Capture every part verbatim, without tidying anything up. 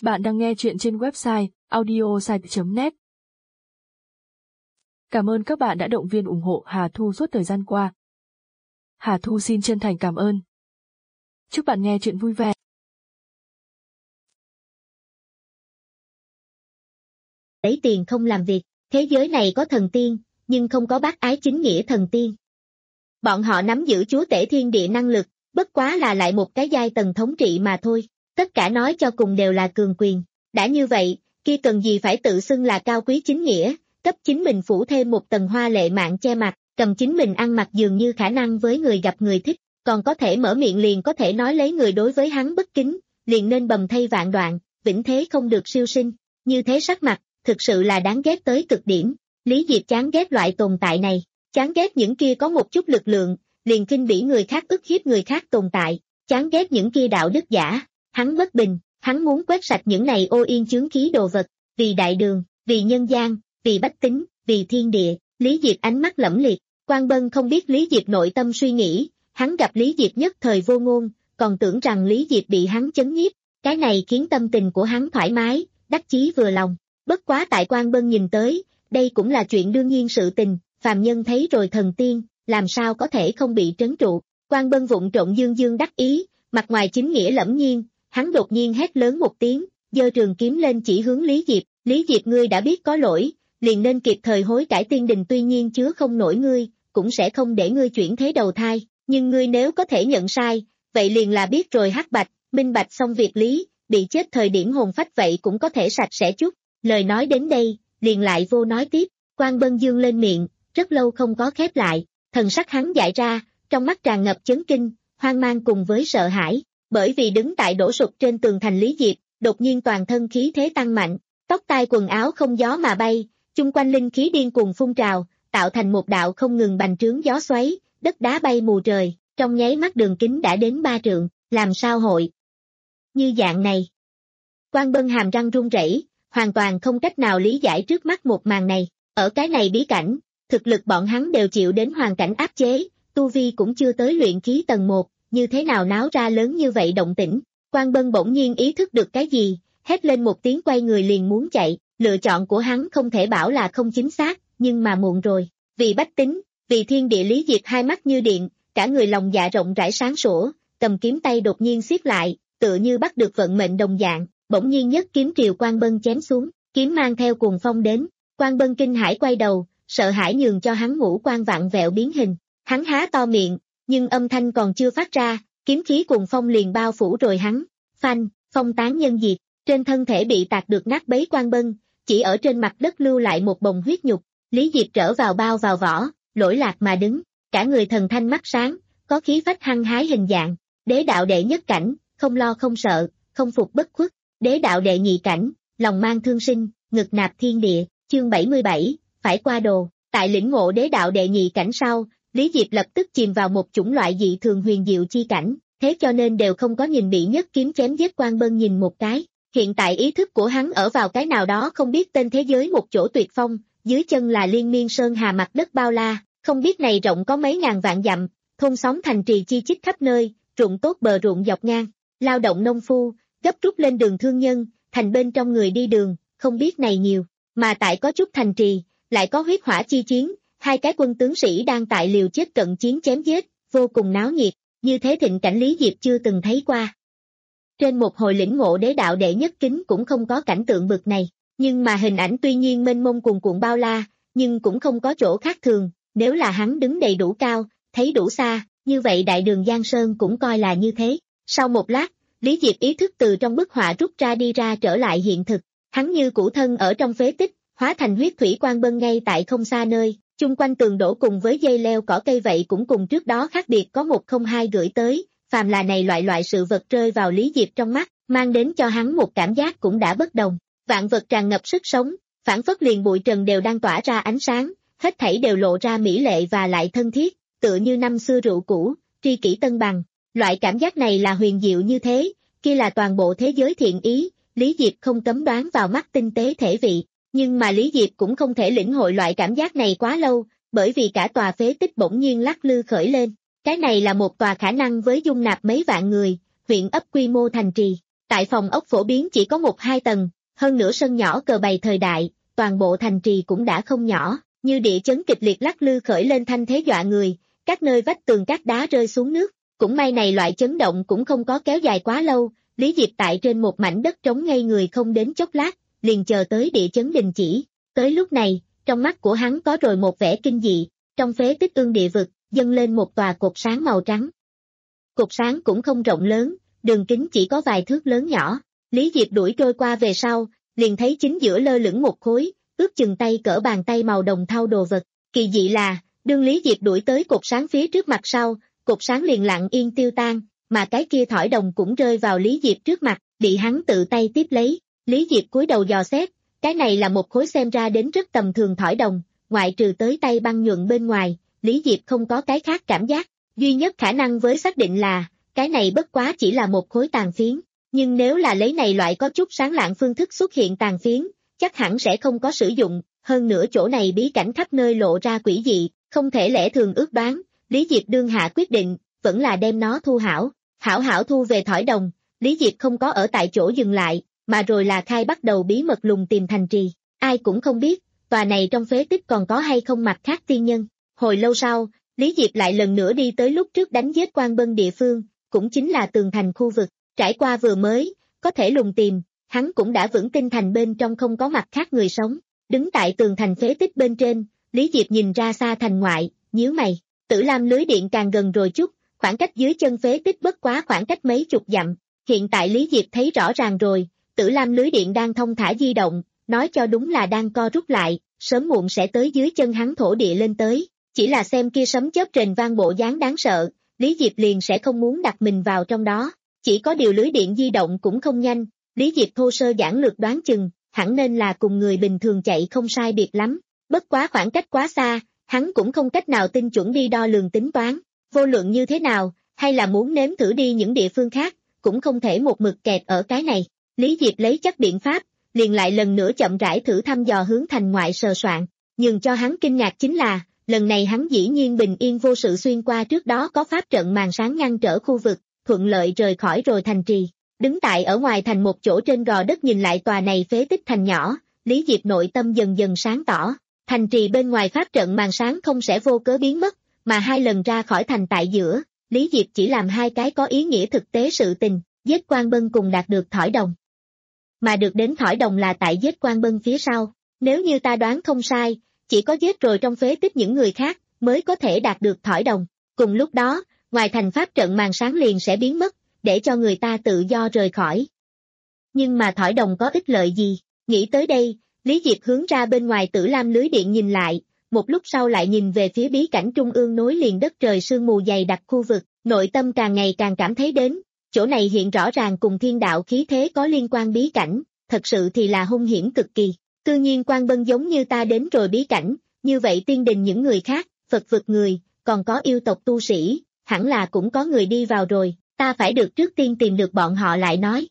Bạn đang nghe chuyện trên website audiosite chấm net. Cảm ơn các bạn đã động viên ủng hộ Hà Thu suốt thời gian qua. Hà Thu xin chân thành cảm ơn. Chúc bạn nghe chuyện vui vẻ. Lấy tiền không làm việc, thế giới này có thần tiên, nhưng không có bác ái chính nghĩa thần tiên. Bọn họ nắm giữ chúa tể thiên địa năng lực, bất quá là lại một cái giai tầng thống trị mà thôi, tất cả nói cho cùng đều là cường quyền. Đã như vậy, kia cần gì phải tự xưng là cao quý chính nghĩa, cấp chính mình phủ thêm một tầng hoa lệ mạng che mặt, cầm chính mình ăn mặc dường như khả năng với người gặp người thích, còn có thể mở miệng liền có thể nói lấy người đối với hắn bất kính, liền nên bầm thây vạn đoạn, vĩnh thế không được siêu sinh, như thế sắc mặt, thực sự là đáng ghét tới cực điểm. Lý Diệp chán ghét loại tồn tại này, chán ghét những kia có một chút lực lượng, liền khinh bỉ người khác ức hiếp người khác tồn tại, chán ghét những kia đạo đức giả, hắn bất bình, hắn muốn quét sạch những này ô yên chướng khí đồ vật, vì đại đường, vì nhân gian, vì bách tính, vì thiên địa. Lý Diệp ánh mắt lẫm liệt, Quan Bân không biết Lý Diệp nội tâm suy nghĩ, hắn gặp Lý Diệp nhất thời vô ngôn, còn tưởng rằng Lý Diệp bị hắn chấn nhiếp, cái này khiến tâm tình của hắn thoải mái, đắc chí vừa lòng. Bất quá tại Quan Bân nhìn tới, đây cũng là chuyện đương nhiên sự tình, phàm nhân thấy rồi thần tiên, làm sao có thể không bị trấn trụ. Quan Bân vụng trộn dương dương đắc ý, mặt ngoài chính nghĩa lẫm nhiên, hắn đột nhiên hét lớn một tiếng, giơ trường kiếm lên chỉ hướng Lý Diệp. Lý Diệp, ngươi đã biết có lỗi, liền nên kịp thời hối cải, tiên đình tuy nhiên chứa không nổi ngươi, cũng sẽ không để ngươi chuyển thế đầu thai, nhưng ngươi nếu có thể nhận sai, vậy liền là biết rồi hắc bạch, minh bạch xong việc lý, bị chết thời điểm hồn phách vậy cũng có thể sạch sẽ chút. Lời nói đến đây, liền lại vô nói tiếp. Quan Bân dương lên miệng, rất lâu không có khép lại, thần sắc hắn dại ra, trong mắt tràn ngập chấn kinh, hoang mang cùng với sợ hãi, bởi vì đứng tại đổ sụp trên tường thành Lý Diệp, đột nhiên toàn thân khí thế tăng mạnh, tóc tai quần áo không gió mà bay, chung quanh linh khí điên cuồng phun trào, tạo thành một đạo không ngừng bành trướng gió xoáy, đất đá bay mù trời, trong nháy mắt đường kính đã đến ba trượng, làm sao hội như dạng này? Quan Bân hàm răng run rẩy, hoàn toàn không cách nào lý giải trước mắt một màn này. Ở cái này bí cảnh, thực lực bọn hắn đều chịu đến hoàn cảnh áp chế, tu vi cũng chưa tới luyện khí tầng một, như thế nào náo ra lớn như vậy động tĩnh. Quan Bân bỗng nhiên ý thức được cái gì, hét lên một tiếng quay người liền muốn chạy, lựa chọn của hắn không thể bảo là không chính xác, nhưng mà muộn rồi. Vì bách tính, vì thiên địa, Lý Diệp hai mắt như điện, cả người lòng dạ rộng rãi sáng sủa, cầm kiếm tay đột nhiên siết lại, tựa như bắt được vận mệnh đồng dạng, bỗng nhiên nhất kiếm triều Quan Bân chém xuống, kiếm mang theo cuồng phong đến. Quan Bân kinh hãi quay đầu, sợ hãi nhường cho hắn ngũ quan vặn vẹo biến hình, hắn há to miệng, nhưng âm thanh còn chưa phát ra, kiếm khí cuồng phong liền bao phủ rồi hắn, phanh, phong tán nhân diệt, trên thân thể bị tạc được nát bấy Quan Bân, chỉ ở trên mặt đất lưu lại một bồng huyết nhục. Lý Diệp trở vào bao vào vỏ, lỗi lạc mà đứng, cả người thần thanh mắt sáng, có khí phách hăng hái hình dạng, đế đạo đệ nhất cảnh, không lo không sợ, không phục bất khuất, đế đạo đệ nhị cảnh, lòng mang thương sinh, ngực nạp thiên địa. Chương bảy mươi bảy, phải qua đồ. Tại lĩnh ngộ đế đạo đệ nhị cảnh sau, Lý Diệp lập tức chìm vào một chủng loại dị thường huyền diệu chi cảnh, thế cho nên đều không có nhìn bị nhất kiếm chém giết Quan Bân nhìn một cái. Hiện tại ý thức của hắn ở vào cái nào đó không biết tên thế giới một chỗ tuyệt phong, dưới chân là liên miên sơn hà mặt đất bao la, không biết này rộng có mấy ngàn vạn dặm, thôn xóm thành trì chi chít khắp nơi, ruộng tốt bờ ruộng dọc ngang, lao động nông phu, gấp rút lên đường thương nhân, thành bên trong người đi đường, không biết này nhiều. Mà tại có chút thành trì, lại có huyết hỏa chi chiến, hai cái quân tướng sĩ đang tại liều chết cận chiến chém giết, vô cùng náo nhiệt, như thế thịnh cảnh Lý Diệp chưa từng thấy qua. Trên một hồi lĩnh ngộ đế đạo đệ nhất kính cũng không có cảnh tượng bực này, nhưng mà hình ảnh tuy nhiên mênh mông cuồn cuộn bao la, nhưng cũng không có chỗ khác thường, nếu là hắn đứng đầy đủ cao, thấy đủ xa, như vậy đại đường Giang Sơn cũng coi là như thế. Sau một lát, Lý Diệp ý thức từ trong bức họa rút ra đi ra trở lại hiện thực. Hắn như cũ thân ở trong phế tích, hóa thành huyết thủy. Quan Bân ngay tại không xa nơi, chung quanh tường đổ cùng với dây leo cỏ cây vậy cũng cùng trước đó khác biệt có một không hai gửi tới, phàm là này loại loại sự vật rơi vào Lý Diệp trong mắt, mang đến cho hắn một cảm giác cũng đã bất đồng. Vạn vật tràn ngập sức sống, phản phất liền bụi trần đều đang tỏa ra ánh sáng, hết thảy đều lộ ra mỹ lệ và lại thân thiết, tựa như năm xưa rượu cũ, tri kỷ tân bằng. Loại cảm giác này là huyền diệu như thế, kia là toàn bộ thế giới thiện ý. Lý Diệp không cấm đoán vào mắt tinh tế thể vị, nhưng mà Lý Diệp cũng không thể lĩnh hội loại cảm giác này quá lâu, bởi vì cả tòa phế tích bỗng nhiên lắc lư khởi lên. Cái này là một tòa khả năng với dung nạp mấy vạn người, huyện ấp quy mô thành trì. Tại phòng ốc phổ biến chỉ có một hai tầng, hơn nữa sân nhỏ cờ bày thời đại, toàn bộ thành trì cũng đã không nhỏ, như địa chấn kịch liệt lắc lư khởi lên thanh thế dọa người, các nơi vách tường cát đá rơi xuống nước, cũng may này loại chấn động cũng không có kéo dài quá lâu, Lý Diệp tại trên một mảnh đất trống ngây người không đến chốc lát, liền chờ tới địa chấn đình chỉ, tới lúc này, trong mắt của hắn có rồi một vẻ kinh dị, trong phế tích ương địa vực, dâng lên một tòa cột sáng màu trắng. Cột sáng cũng không rộng lớn, đường kính chỉ có vài thước lớn nhỏ, Lý Diệp đuổi trôi qua về sau, liền thấy chính giữa lơ lửng một khối, ước chừng tay cỡ bàn tay màu đồng thau đồ vật, kỳ dị là, đương Lý Diệp đuổi tới cột sáng phía trước mặt sau, cột sáng liền lặng yên tiêu tan, mà cái kia thỏi đồng cũng rơi vào Lý Diệp trước mặt, bị hắn tự tay tiếp lấy, Lý Diệp cúi đầu dò xét, cái này là một khối xem ra đến rất tầm thường thỏi đồng, ngoại trừ tới tay băng nhuận bên ngoài, Lý Diệp không có cái khác cảm giác, duy nhất khả năng với xác định là, cái này bất quá chỉ là một khối tàn phiến, nhưng nếu là lấy này loại có chút sáng lạng phương thức xuất hiện tàn phiến, chắc hẳn sẽ không có sử dụng, hơn nữa chỗ này bí cảnh khắp nơi lộ ra quỷ dị, không thể lẽ thường ước đoán, Lý Diệp đương hạ quyết định, vẫn là đem nó thu hảo, hảo hảo thu về thỏi đồng, Lý Diệp không có ở tại chỗ dừng lại, mà rồi là khai bắt đầu bí mật lùng tìm thành trì, ai cũng không biết, tòa này trong phế tích còn có hay không mặt khác tiên nhân, hồi lâu sau, Lý Diệp lại lần nữa đi tới lúc trước đánh giết Quan Bân địa phương, cũng chính là tường thành khu vực, trải qua vừa mới, có thể lùng tìm, hắn cũng đã vững tin thành bên trong không có mặt khác người sống, đứng tại tường thành phế tích bên trên, Lý Diệp nhìn ra xa thành ngoại, nhíu mày, Tử Lam lưới điện càng gần rồi chút, khoảng cách dưới chân phế tích bất quá khoảng cách mấy chục dặm, hiện tại Lý Diệp thấy rõ ràng rồi, Tử Lam lưới điện đang thông thả di động, nói cho đúng là đang co rút lại, sớm muộn sẽ tới dưới chân hắn thổ địa lên tới, chỉ là xem kia sấm chớp rền vang bộ dáng đáng sợ, Lý Diệp liền sẽ không muốn đặt mình vào trong đó, chỉ có điều lưới điện di động cũng không nhanh, Lý Diệp thô sơ giản lược đoán chừng, hẳn nên là cùng người bình thường chạy không sai biệt lắm, bất quá khoảng cách quá xa, hắn cũng không cách nào tinh chuẩn đi đo lường tính toán, vô luận như thế nào, hay là muốn nếm thử đi những địa phương khác, cũng không thể một mực kẹt ở cái này, Lý Diệp lấy chắc biện pháp, liền lại lần nữa chậm rãi thử thăm dò hướng thành ngoại sờ soạn, nhưng cho hắn kinh ngạc chính là, lần này hắn dĩ nhiên bình yên vô sự xuyên qua trước đó có pháp trận màn sáng ngăn trở khu vực, thuận lợi rời khỏi rồi thành trì. Đứng tại ở ngoài thành một chỗ trên gò đất nhìn lại tòa này phế tích thành nhỏ, Lý Diệp nội tâm dần dần sáng tỏ, thành trì bên ngoài pháp trận màn sáng không sẽ vô cớ biến mất, mà hai lần ra khỏi thành tại giữa, Lý Diệp chỉ làm hai cái có ý nghĩa thực tế sự tình, giết Quan Bân cùng đạt được thỏi đồng. Mà được đến thỏi đồng là tại giết Quan Bân phía sau, nếu như ta đoán không sai, chỉ có giết rồi trong phế tích những người khác, mới có thể đạt được thỏi đồng, cùng lúc đó, ngoài thành pháp trận màn sáng liền sẽ biến mất, để cho người ta tự do rời khỏi. Nhưng mà thỏi đồng có ích lợi gì? Nghĩ tới đây, Lý Diệp hướng ra bên ngoài Tử Lam lưới điện nhìn lại, một lúc sau lại nhìn về phía bí cảnh trung ương nối liền đất trời sương mù dày đặc khu vực, nội tâm càng ngày càng cảm thấy đến, chỗ này hiện rõ ràng cùng thiên đạo khí thế có liên quan bí cảnh, thật sự thì là hung hiểm cực kỳ. Tự nhiên Quan Bân giống như ta đến rồi bí cảnh, như vậy tiên đình những người khác, Phật vực người, còn có yêu tộc tu sĩ, hẳn là cũng có người đi vào rồi, ta phải được trước tiên tìm được bọn họ lại nói.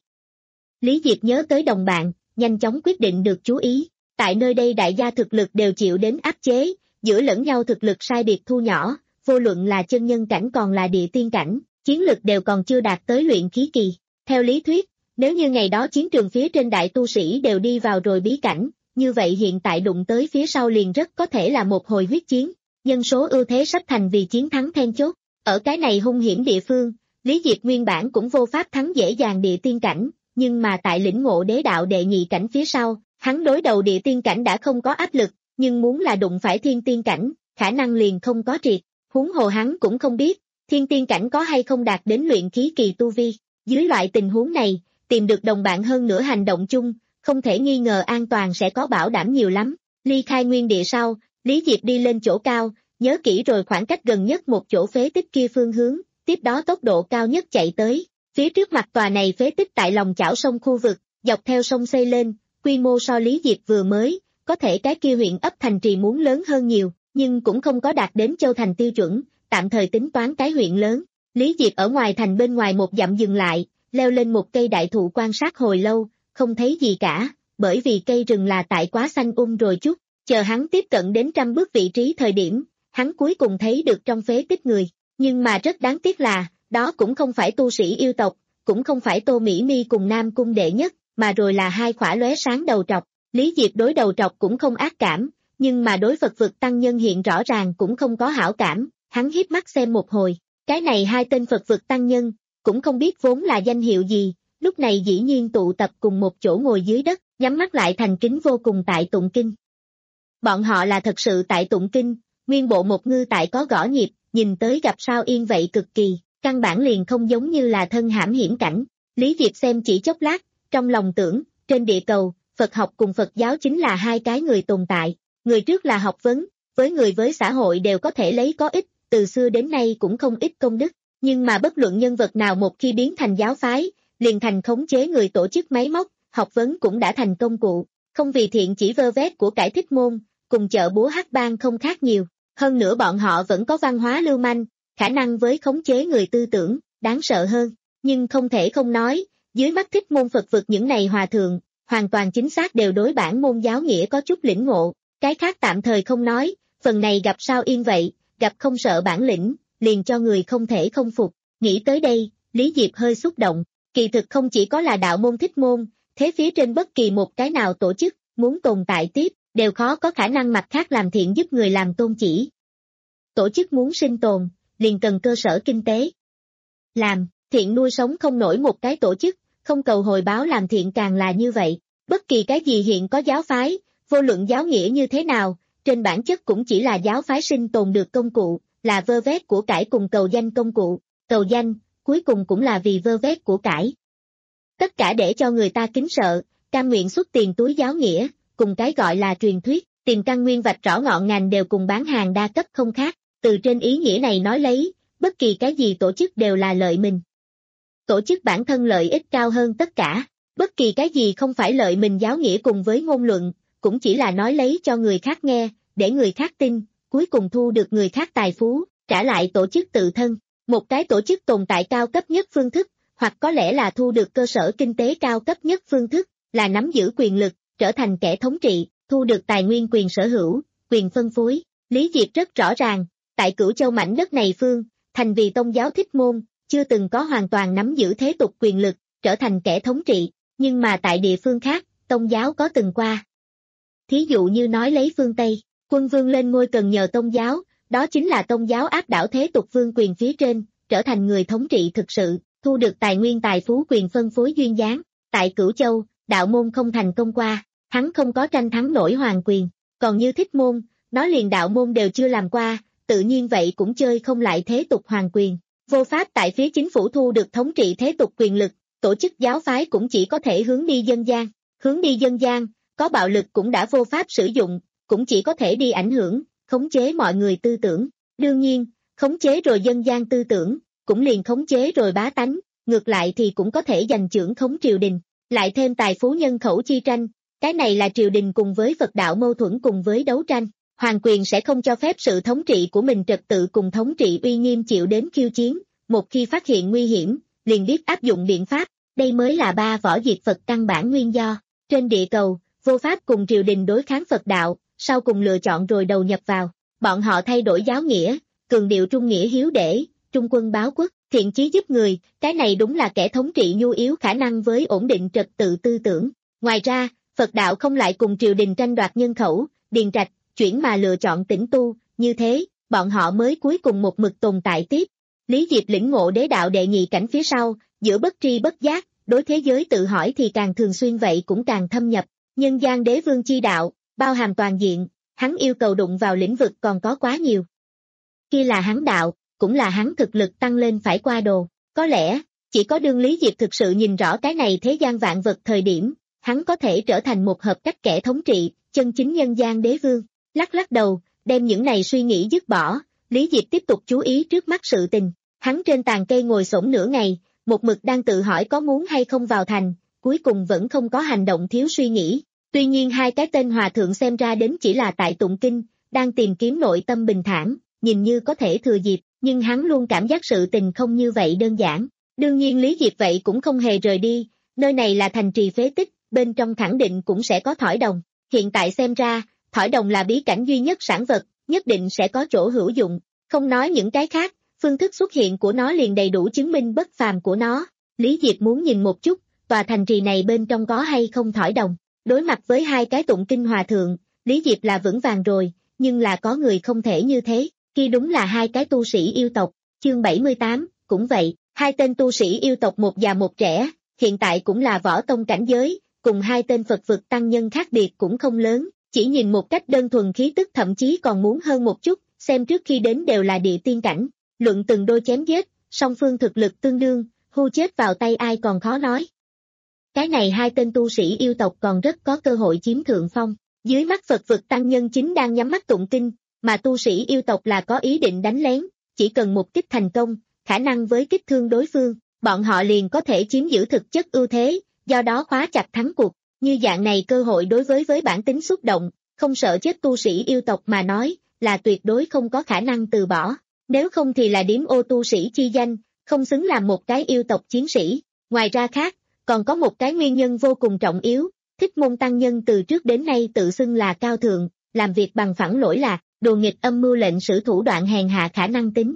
Lý Diệp nhớ tới đồng bạn, nhanh chóng quyết định được chú ý, tại nơi đây đại gia thực lực đều chịu đến áp chế, giữa lẫn nhau thực lực sai biệt thu nhỏ, vô luận là chân nhân cảnh còn là địa tiên cảnh, chiến lực đều còn chưa đạt tới luyện khí kỳ. Theo lý thuyết, nếu như ngày đó chiến trường phía trên đại tu sĩ đều đi vào rồi bí cảnh, như vậy hiện tại đụng tới phía sau liền rất có thể là một hồi huyết chiến, nhân số ưu thế sắp thành vì chiến thắng then chốt. Ở cái này hung hiểm địa phương, Lý Diệp nguyên bản cũng vô pháp thắng dễ dàng địa tiên cảnh, nhưng mà tại lĩnh ngộ đế đạo đệ nhị cảnh phía sau, hắn đối đầu địa tiên cảnh đã không có áp lực, nhưng muốn là đụng phải thiên tiên cảnh, khả năng liền không có triệt, huống hồ hắn cũng không biết, thiên tiên cảnh có hay không đạt đến luyện khí kỳ tu vi, dưới loại tình huống này, tìm được đồng bạn hơn nữa hành động chung, không thể nghi ngờ an toàn sẽ có bảo đảm nhiều lắm. Ly khai nguyên địa sau, Lý Diệp đi lên chỗ cao, nhớ kỹ rồi khoảng cách gần nhất một chỗ phế tích kia phương hướng, tiếp đó tốc độ cao nhất chạy tới. Phía trước mặt tòa này phế tích tại lòng chảo sông khu vực, dọc theo sông xây lên, quy mô so Lý Diệp vừa mới, có thể cái kia huyện ấp thành trì muốn lớn hơn nhiều, nhưng cũng không có đạt đến châu thành tiêu chuẩn, tạm thời tính toán cái huyện lớn. Lý Diệp ở ngoài thành bên ngoài một dặm dừng lại, leo lên một cây đại thụ quan sát hồi lâu, không thấy gì cả, bởi vì cây rừng là tại quá xanh um rồi chút, chờ hắn tiếp cận đến trăm bước vị trí thời điểm, hắn cuối cùng thấy được trong phế tích người, nhưng mà rất đáng tiếc là, đó cũng không phải tu sĩ yêu tộc, cũng không phải Tô Mỹ Mi cùng Nam Cung đệ nhất, mà rồi là hai khỏa lóe sáng đầu trọc. Lý Diệp đối đầu trọc cũng không ác cảm, nhưng mà đối Phật vực tăng nhân hiện rõ ràng cũng không có hảo cảm, hắn hiếp mắt xem một hồi, cái này hai tên Phật vực tăng nhân, cũng không biết vốn là danh hiệu gì, lúc này dĩ nhiên tụ tập cùng một chỗ ngồi dưới đất, nhắm mắt lại thành kính vô cùng tại tụng kinh. Bọn họ là thật sự tại tụng kinh, nguyên bộ một ngư tại có gõ nhịp, nhìn tới gặp sao yên vậy cực kỳ, căn bản liền không giống như là thân hãm hiểm cảnh. Lý Diệp xem chỉ chốc lát, trong lòng tưởng, trên địa cầu, Phật học cùng Phật giáo chính là hai cái người tồn tại, người trước là học vấn, với người với xã hội đều có thể lấy có ích, từ xưa đến nay cũng không ít công đức, nhưng mà bất luận nhân vật nào một khi biến thành giáo phái, liền thành khống chế người tổ chức máy móc, học vấn cũng đã thành công cụ, không vì thiện chỉ vơ vét của cải thích môn, cùng chợ búa hắc bang không khác nhiều, hơn nữa bọn họ vẫn có văn hóa lưu manh, khả năng với khống chế người tư tưởng, đáng sợ hơn, nhưng không thể không nói, dưới mắt thích môn Phật vực những này hòa thượng, hoàn toàn chính xác đều đối bản môn giáo nghĩa có chút lĩnh ngộ, cái khác tạm thời không nói, phần này gặp sao yên vậy, gặp không sợ bản lĩnh, liền cho người không thể không phục, nghĩ tới đây, Lý Diệp hơi xúc động, kỳ thực không chỉ có là đạo môn thích môn, thế phía trên bất kỳ một cái nào tổ chức, muốn tồn tại tiếp, đều khó có khả năng mặt khác làm thiện giúp người làm tôn chỉ. Tổ chức muốn sinh tồn, liền cần cơ sở kinh tế. Làm, thiện nuôi sống không nổi một cái tổ chức, không cầu hồi báo làm thiện càng là như vậy. Bất kỳ cái gì hiện có giáo phái, vô luận giáo nghĩa như thế nào, trên bản chất cũng chỉ là giáo phái sinh tồn được công cụ, là vơ vét của cải cùng cầu danh công cụ, cầu danh, cuối cùng cũng là vì vơ vét của cải. Tất cả để cho người ta kính sợ, cam nguyện xuất tiền túi giáo nghĩa, cùng cái gọi là truyền thuyết, tìm căn nguyên vạch rõ ngọn ngành đều cùng bán hàng đa cấp không khác, từ trên ý nghĩa này nói lấy, bất kỳ cái gì tổ chức đều là lợi mình. Tổ chức bản thân lợi ích cao hơn tất cả, bất kỳ cái gì không phải lợi mình giáo nghĩa cùng với ngôn luận, cũng chỉ là nói lấy cho người khác nghe, để người khác tin, cuối cùng thu được người khác tài phú, trả lại tổ chức tự thân. Một cái tổ chức tồn tại cao cấp nhất phương thức, hoặc có lẽ là thu được cơ sở kinh tế cao cấp nhất phương thức, là nắm giữ quyền lực, trở thành kẻ thống trị, thu được tài nguyên quyền sở hữu, quyền phân phối. Lý Diệp rất rõ ràng, tại Cửu Châu mảnh đất này phương, thành vì tôn giáo thích môn, chưa từng có hoàn toàn nắm giữ thế tục quyền lực, trở thành kẻ thống trị, nhưng mà tại địa phương khác, tôn giáo có từng qua. Thí dụ như nói lấy phương Tây, quân vương lên ngôi cần nhờ tôn giáo, đó chính là tôn giáo áp đảo thế tục vương quyền phía trên, trở thành người thống trị thực sự, thu được tài nguyên tài phú quyền phân phối duyên dáng. Tại Cửu Châu, đạo môn không thành công qua, hắn không có tranh thắng nổi hoàng quyền, còn như thích môn, nó liền đạo môn đều chưa làm qua, tự nhiên vậy cũng chơi không lại thế tục hoàng quyền. Vô pháp tại phía chính phủ thu được thống trị thế tục quyền lực, tổ chức giáo phái cũng chỉ có thể hướng đi dân gian, hướng đi dân gian, có bạo lực cũng đã vô pháp sử dụng, cũng chỉ có thể đi ảnh hưởng, khống chế mọi người tư tưởng. Đương nhiên, khống chế rồi dân gian tư tưởng, cũng liền khống chế rồi bá tánh, ngược lại thì cũng có thể giành chưởng khống triều đình, lại thêm tài phú nhân khẩu chi tranh, cái này là triều đình cùng với Phật đạo mâu thuẫn cùng với đấu tranh. Hoàng quyền sẽ không cho phép sự thống trị của mình trật tự cùng thống trị uy nghiêm chịu đến khiêu chiến, một khi phát hiện nguy hiểm, liền biết áp dụng biện pháp, đây mới là ba võ diệt Phật căn bản nguyên do. Trên địa cầu, vô pháp cùng triều đình đối kháng Phật đạo, sau cùng lựa chọn rồi đầu nhập vào, bọn họ thay đổi giáo nghĩa, cường điệu trung nghĩa hiếu để, trung quân báo quốc, thiện chí giúp người, cái này đúng là kẻ thống trị nhu yếu khả năng với ổn định trật tự tư tưởng. Ngoài ra, Phật đạo không lại cùng triều đình tranh đoạt nhân khẩu, điền trạch, chuyển mà lựa chọn tĩnh tu, như thế, bọn họ mới cuối cùng một mực tồn tại tiếp. Lý Diệp lĩnh ngộ đế đạo đệ nhị cảnh phía sau, giữa bất tri bất giác, đối thế giới tự hỏi thì càng thường xuyên vậy cũng càng thâm nhập, nhân gian đế vương chi đạo, bao hàm toàn diện, hắn yêu cầu đụng vào lĩnh vực còn có quá nhiều. Kia là hắn đạo, cũng là hắn thực lực tăng lên phải qua đồ, có lẽ, chỉ có đương Lý Diệp thực sự nhìn rõ cái này thế gian vạn vật thời điểm, hắn có thể trở thành một hợp cách kẻ thống trị, chân chính nhân gian đế vương. Lắc lắc đầu, đem những này suy nghĩ dứt bỏ, Lý Diệp tiếp tục chú ý trước mắt sự tình. Hắn trên tàn cây ngồi xổm nửa ngày, một mực đang tự hỏi có muốn hay không vào thành, cuối cùng vẫn không có hành động thiếu suy nghĩ. Tuy nhiên hai cái tên hòa thượng xem ra đến chỉ là tại tụng kinh, đang tìm kiếm nội tâm bình thản, nhìn như có thể thừa dịp, nhưng hắn luôn cảm giác sự tình không như vậy đơn giản. Đương nhiên Lý Diệp vậy cũng không hề rời đi, nơi này là thành trì phế tích, bên trong khẳng định cũng sẽ có thỏi đồng. Hiện tại xem ra, thỏi đồng là bí cảnh duy nhất sản vật, nhất định sẽ có chỗ hữu dụng, không nói những cái khác, phương thức xuất hiện của nó liền đầy đủ chứng minh bất phàm của nó. Lý Diệp muốn nhìn một chút, tòa thành trì này bên trong có hay không thỏi đồng. Đối mặt với hai cái tụng kinh hòa thượng, Lý Diệp là vững vàng rồi, nhưng là có người không thể như thế, khi đúng là hai cái tu sĩ yêu tộc. Chương bảy mươi tám, cũng vậy, hai tên tu sĩ yêu tộc một già một trẻ, hiện tại cũng là võ tông cảnh giới, cùng hai tên Phật vực tăng nhân khác biệt cũng không lớn, chỉ nhìn một cách đơn thuần khí tức thậm chí còn muốn hơn một chút, xem trước khi đến đều là địa tiên cảnh, luận từng đôi chém giết, song phương thực lực tương đương, hưu chết vào tay ai còn khó nói. Cái này hai tên tu sĩ yêu tộc còn rất có cơ hội chiếm thượng phong, dưới mắt Phật vực tăng nhân chính đang nhắm mắt tụng kinh, mà tu sĩ yêu tộc là có ý định đánh lén, chỉ cần một kích thành công, khả năng với kích thương đối phương, bọn họ liền có thể chiếm giữ thực chất ưu thế, do đó khóa chặt thắng cuộc, như dạng này cơ hội đối với với bản tính xúc động, không sợ chết tu sĩ yêu tộc mà nói, là tuyệt đối không có khả năng từ bỏ, nếu không thì là điếm ô tu sĩ chi danh, không xứng làm một cái yêu tộc chiến sĩ, ngoài ra khác, còn có một cái nguyên nhân vô cùng trọng yếu, Thích Môn tăng nhân từ trước đến nay tự xưng là cao thượng, làm việc bằng phẳng lỗi lạc, đồ nghịch âm mưu lệnh sử thủ đoạn hèn hạ khả năng tính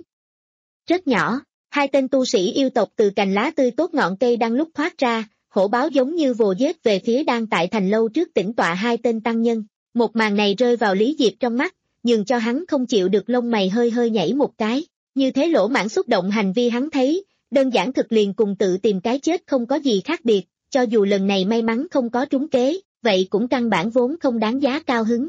rất nhỏ. Hai tên tu sĩ yêu tộc từ cành lá tươi tốt ngọn cây đang lúc thoát ra, hổ báo giống như vồ giết về phía đang tại thành lâu trước tĩnh tọa hai tên tăng nhân. Một màn này rơi vào Lý Diệp trong mắt, nhường cho hắn không chịu được lông mày hơi hơi nhảy một cái. Như thế lỗ mãng xúc động hành vi hắn thấy, đơn giản thực liền cùng tự tìm cái chết không có gì khác biệt, cho dù lần này may mắn không có trúng kế, vậy cũng căn bản vốn không đáng giá cao hứng.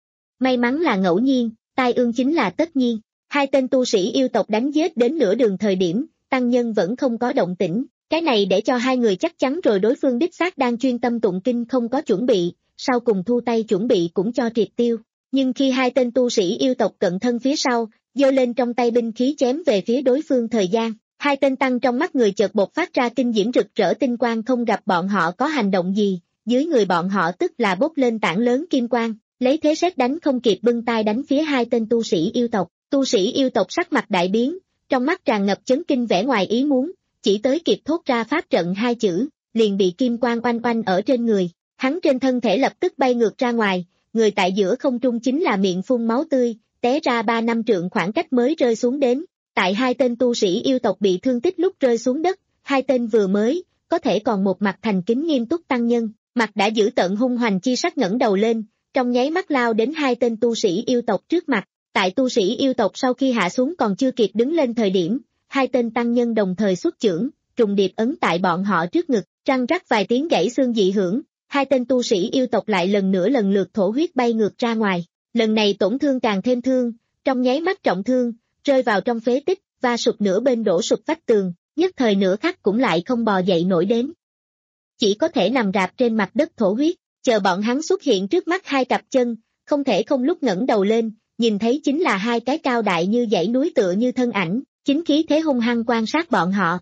May mắn là ngẫu nhiên, tai ương chính là tất nhiên. Hai tên tu sĩ yêu tộc đánh giết đến nửa đường thời điểm, tăng nhân vẫn không có động tĩnh, cái này để cho hai người chắc chắn rồi đối phương đích xác đang chuyên tâm tụng kinh không có chuẩn bị, sau cùng thu tay chuẩn bị cũng cho triệt tiêu. Nhưng khi hai tên tu sĩ yêu tộc cận thân phía sau, giơ lên trong tay binh khí chém về phía đối phương thời gian, hai tên tăng trong mắt người chợt bộc phát ra kinh diễm rực rỡ tinh quang không gặp bọn họ có hành động gì, dưới người bọn họ tức là bốc lên tảng lớn kim quang, lấy thế sét đánh không kịp bưng tay đánh phía hai tên tu sĩ yêu tộc. Tu sĩ yêu tộc sắc mặt đại biến, trong mắt tràn ngập chấn kinh vẻ ngoài ý muốn, chỉ tới kịp thốt ra pháp trận hai chữ, liền bị kim quang oanh oanh ở trên người, hắn trên thân thể lập tức bay ngược ra ngoài, người tại giữa không trung chính là miệng phun máu tươi, té ra ba năm trượng khoảng cách mới rơi xuống đến, tại hai tên tu sĩ yêu tộc bị thương tích lúc rơi xuống đất, hai tên vừa mới, có thể còn một mặt thành kính nghiêm túc tăng nhân, mặt đã giữ tợn hung hoành chi sắc ngẩng đầu lên, trong nháy mắt lao đến hai tên tu sĩ yêu tộc trước mặt. Tại tu sĩ yêu tộc sau khi hạ xuống còn chưa kịp đứng lên thời điểm, hai tên tăng nhân đồng thời xuất chưởng, trùng điệp ấn tại bọn họ trước ngực, răng rắc vài tiếng gãy xương dị hưởng, hai tên tu sĩ yêu tộc lại lần nữa lần lượt thổ huyết bay ngược ra ngoài, lần này tổn thương càng thêm thương, trong nháy mắt trọng thương, rơi vào trong phế tích, va sụp nửa bên đổ sụp vách tường, nhất thời nửa khắc cũng lại không bò dậy nổi đến. Chỉ có thể nằm rạp trên mặt đất thổ huyết, chờ bọn hắn xuất hiện trước mắt hai cặp chân, không thể không lúc ngẩng đầu lên. Nhìn thấy chính là hai cái cao đại như dãy núi tựa như thân ảnh, chính khí thế hung hăng quan sát bọn họ.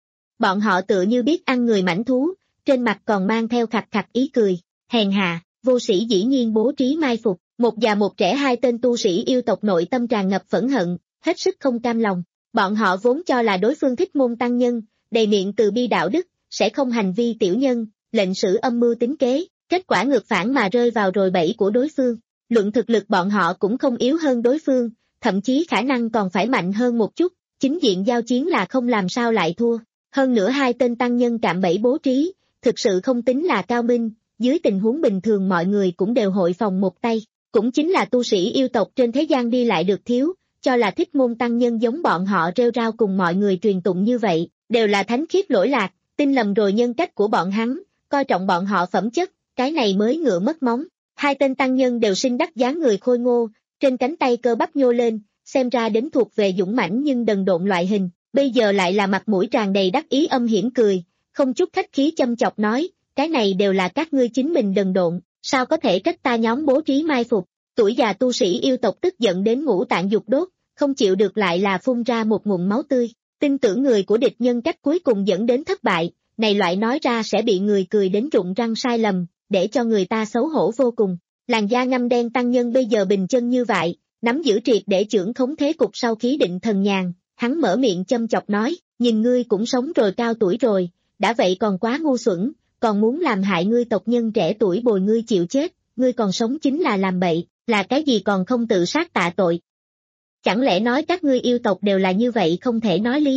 Bọn họ tựa như biết ăn người mãnh thú, trên mặt còn mang theo khặt khặt ý cười, hèn hạ, vô sĩ dĩ nhiên bố trí mai phục, một già một trẻ hai tên tu sĩ yêu tộc nội tâm tràn ngập phẫn hận, hết sức không cam lòng. Bọn họ vốn cho là đối phương Thích Môn tăng nhân, đầy miệng từ bi đạo đức, sẽ không hành vi tiểu nhân, lệnh sử âm mưu tính kế, kết quả ngược phản mà rơi vào rồi bẫy của đối phương. Luận thực lực bọn họ cũng không yếu hơn đối phương, thậm chí khả năng còn phải mạnh hơn một chút, chính diện giao chiến là không làm sao lại thua. Hơn nữa hai tên tăng nhân cạm bẫy bố trí, thực sự không tính là cao minh, dưới tình huống bình thường mọi người cũng đều hội phòng một tay, cũng chính là tu sĩ yêu tộc trên thế gian đi lại được thiếu, cho là Thích Môn tăng nhân giống bọn họ rêu rao cùng mọi người truyền tụng như vậy, đều là thánh khiết lỗi lạc, tin lầm rồi nhân cách của bọn hắn, coi trọng bọn họ phẩm chất, cái này mới ngựa mất móng. Hai tên tăng nhân đều sinh đắc dáng người khôi ngô, trên cánh tay cơ bắp nhô lên, xem ra đến thuộc về dũng mãnh nhưng đần độn loại hình, bây giờ lại là mặt mũi tràn đầy đắc ý âm hiểm cười, không chút khách khí châm chọc nói, cái này đều là các ngươi chính mình đần độn, sao có thể trách ta nhóm bố trí mai phục. Tuổi già tu sĩ yêu tộc tức giận đến ngũ tạng dục đốt, không chịu được lại là phun ra một ngụm máu tươi, tin tưởng người của địch nhân cách cuối cùng dẫn đến thất bại, này loại nói ra sẽ bị người cười đến rụng răng sai lầm, để cho người ta xấu hổ vô cùng. Làn da ngăm đen tăng nhân bây giờ bình chân như vậy, nắm giữ triệt để trưởng khống thế cục sau khí định thần nhàn, hắn mở miệng châm chọc nói, nhìn ngươi cũng sống rồi cao tuổi rồi, đã vậy còn quá ngu xuẩn, còn muốn làm hại ngươi tộc nhân trẻ tuổi bồi ngươi chịu chết, ngươi còn sống chính là làm bậy, là cái gì còn không tự sát tạ tội. Chẳng lẽ nói các ngươi yêu tộc đều là như vậy không thể nói lý,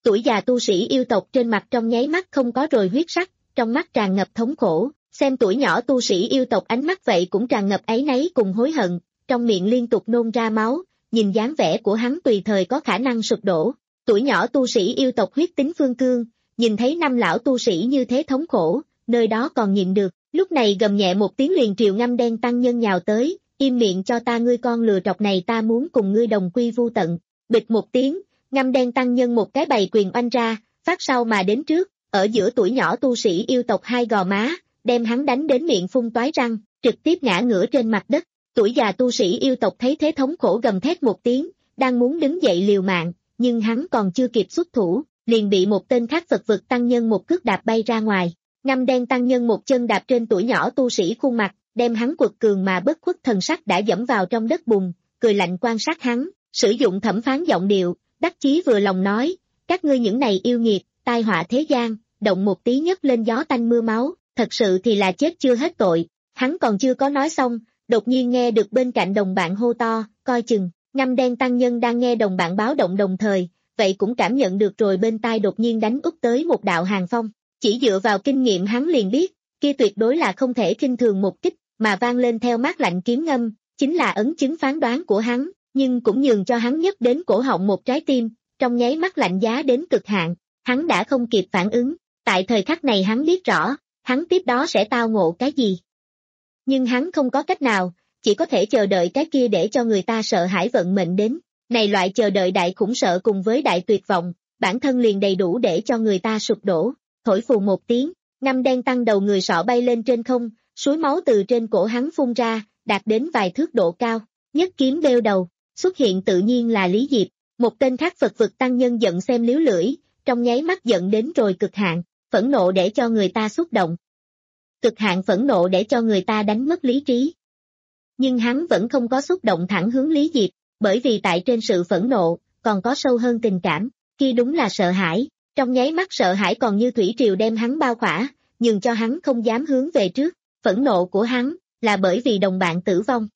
Tuổi già tu sĩ yêu tộc trên mặt trong nháy mắt không có rồi huyết sắc, trong mắt tràn ngập thống khổ, xem tuổi nhỏ tu sĩ yêu tộc ánh mắt vậy cũng tràn ngập áy náy cùng hối hận, trong miệng liên tục nôn ra máu, nhìn dáng vẻ của hắn tùy thời có khả năng sụp đổ. Tuổi nhỏ tu sĩ yêu tộc huyết tính phương cương, nhìn thấy năm lão tu sĩ như thế thống khổ, nơi đó còn nhịn được, lúc này gầm nhẹ một tiếng liền triều ngăm đen tăng nhân nhào tới, im miệng cho ta, ngươi con lừa trọc này, ta muốn cùng ngươi đồng quy vu tận. Bịch một tiếng, ngăm đen tăng nhân một cái bày quyền oanh ra, phát sau mà đến trước, ở giữa tuổi nhỏ tu sĩ yêu tộc hai gò má, đem hắn đánh đến miệng phun toái răng, trực tiếp ngã ngửa trên mặt đất. Tuổi già tu sĩ yêu tộc thấy thế thống khổ gầm thét một tiếng, đang muốn đứng dậy liều mạng, nhưng hắn còn chưa kịp xuất thủ, liền bị một tên khác Phật vực tăng nhân một cước đạp bay ra ngoài. Ngăm đen tăng nhân một chân đạp trên tuổi nhỏ tu sĩ khuôn mặt, đem hắn quật cường mà bất khuất thần sắc đã dẫm vào trong đất bùn, cười lạnh quan sát hắn, sử dụng thẩm phán giọng điệu, đắc chí vừa lòng nói, các ngươi những này yêu nghiệt, tai họa thế gian, động một tí nhấc lên gió tanh mưa máu, thật sự thì là chết chưa hết tội. Hắn còn chưa có nói xong, đột nhiên nghe được bên cạnh đồng bạn hô to, coi chừng. Ngăm đen tăng nhân đang nghe đồng bạn báo động đồng thời, vậy cũng cảm nhận được rồi bên tai đột nhiên đánh úp tới một đạo hàn phong. Chỉ dựa vào kinh nghiệm hắn liền biết, kia tuyệt đối là không thể khinh thường một kích, mà vang lên theo mát lạnh kiếm ngâm, chính là ấn chứng phán đoán của hắn, nhưng cũng nhường cho hắn nhấc đến cổ họng một trái tim, trong nháy mắt lạnh giá đến cực hạn, hắn đã không kịp phản ứng, tại thời khắc này hắn biết rõ, hắn tiếp đó sẽ tao ngộ cái gì. Nhưng hắn không có cách nào, chỉ có thể chờ đợi cái kia để cho người ta sợ hãi vận mệnh đến, này loại chờ đợi đại khủng sợ cùng với đại tuyệt vọng, bản thân liền đầy đủ để cho người ta sụp đổ. Thổi phù một tiếng, ngăm đen tăng đầu người sọ bay lên trên không, suối máu từ trên cổ hắn phun ra, đạt đến vài thước độ cao, nhất kiếm đeo đầu, xuất hiện tự nhiên là Lý Diệp, một tên khác Phật vực tăng nhân giận xem liếu lưỡi, trong nháy mắt giận đến rồi cực hạn, phẫn nộ để cho người ta xúc động. Cực hạn phẫn nộ để cho người ta đánh mất lý trí. Nhưng hắn vẫn không có xúc động thẳng hướng Lý Diệp, bởi vì tại trên sự phẫn nộ, còn có sâu hơn tình cảm, kia đúng là sợ hãi. Trong nháy mắt sợ hãi còn như thủy triều đem hắn bao khỏa, nhưng cho hắn không dám hướng về trước, phẫn nộ của hắn, là bởi vì đồng bạn tử vong.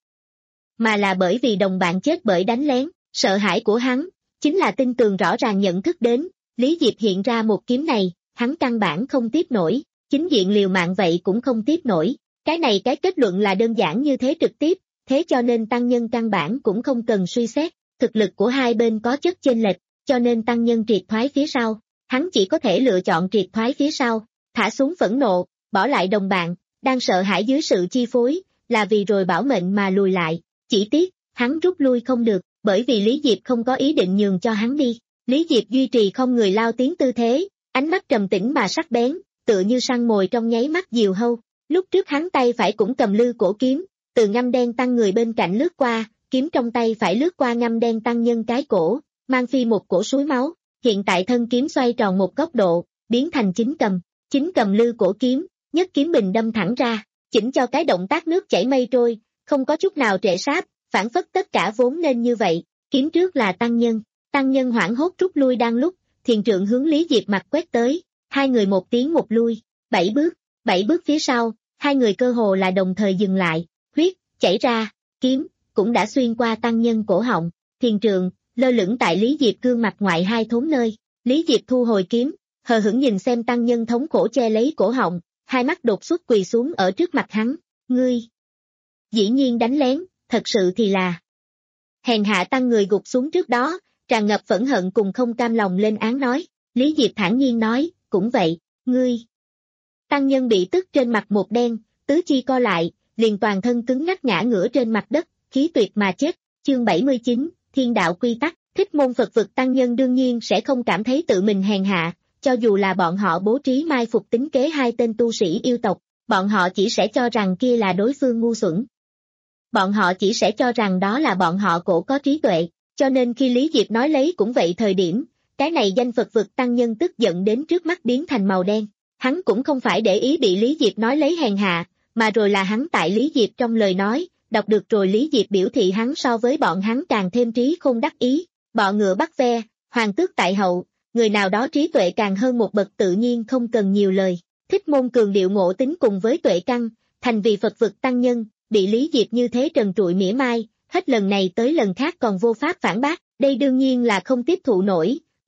Mà là bởi vì đồng bạn chết bởi đánh lén, sợ hãi của hắn, chính là tin tường rõ ràng nhận thức đến, Lý Diệp hiện ra một kiếm này, hắn căn bản không tiếp nổi, chính diện liều mạng vậy cũng không tiếp nổi, cái này cái kết luận là đơn giản như thế trực tiếp, thế cho nên tăng nhân căn bản cũng không cần suy xét, thực lực của hai bên có chất chênh lệch, cho nên tăng nhân triệt thoái phía sau. Hắn chỉ có thể lựa chọn triệt thoái phía sau, thả xuống phẫn nộ, bỏ lại đồng bạn, đang sợ hãi dưới sự chi phối, là vì rồi bảo mệnh mà lùi lại. Chỉ tiếc, hắn rút lui không được, bởi vì Lý Diệp không có ý định nhường cho hắn đi. Lý Diệp duy trì không người lao tiến tư thế, ánh mắt trầm tĩnh mà sắc bén, tựa như săn mồi trong nháy mắt diều hâu. Lúc trước hắn tay phải cũng cầm lư cổ kiếm, từ ngăm đen tăng người bên cạnh lướt qua, kiếm trong tay phải lướt qua ngăm đen tăng nhân cái cổ, mang phi một cổ suối máu. Hiện tại thân kiếm xoay tròn một góc độ, biến thành chính cầm, chính cầm lư cổ kiếm, nhất kiếm bình đâm thẳng ra, chỉnh cho cái động tác nước chảy mây trôi, không có chút nào trễ sáp, phản phất tất cả vốn nên như vậy. Kiếm trước là tăng nhân, tăng nhân hoảng hốt rút lui đang lúc, thiền trượng hướng Lý Diệp mặt quét tới, hai người một tiến một lui, bảy bước, bảy bước phía sau, hai người cơ hồ là đồng thời dừng lại, huyết chảy ra, kiếm cũng đã xuyên qua tăng nhân cổ họng, thiền trượng lơ lửng tại Lý Diệp gương mặt ngoại hai thốn nơi. Lý Diệp thu hồi kiếm, hờ hững nhìn xem tăng nhân thống khổ che lấy cổ họng, hai mắt đột xuất quỳ xuống ở trước mặt hắn, ngươi dĩ nhiên đánh lén, thật sự thì là hèn hạ. Tăng người gục xuống trước đó, tràn ngập phẫn hận cùng không cam lòng lên án nói. Lý Diệp thản nhiên nói, cũng vậy, ngươi. Tăng nhân bị tức trên mặt một đen, tứ chi co lại, liền toàn thân cứng ngắc ngã ngửa trên mặt đất, khí tuyệt mà chết. Chương bảy mươi chín, Thiên đạo quy tắc. Thích môn Phật vực tăng nhân đương nhiên sẽ không cảm thấy tự mình hèn hạ, cho dù là bọn họ bố trí mai phục tính kế hai tên tu sĩ yêu tộc, bọn họ chỉ sẽ cho rằng kia là đối phương ngu xuẩn. Bọn họ chỉ sẽ cho rằng đó là bọn họ cổ có trí tuệ, cho nên khi Lý Diệp nói lấy cũng vậy thời điểm, cái này danh Phật vực tăng nhân tức giận đến trước mắt biến thành màu đen. Hắn cũng không phải để ý bị Lý Diệp nói lấy hèn hạ, mà rồi là hắn tại Lý Diệp trong lời nói, đọc được rồi Lý Diệp biểu thị hắn so với bọn hắn càng thêm trí khôn đắc ý, bọ ngựa bắt ve, hoàng tước tại hậu, người nào đó trí tuệ càng hơn một bậc tự nhiên không cần nhiều lời. Thích môn cường điệu ngộ tính cùng với tuệ căn, thành vì Phật vực tăng nhân, bị Lý Diệp như thế trần trụi mỉa mai, hết lần này tới lần khác còn vô pháp phản bác, đây đương nhiên là không tiếp thụ nổi,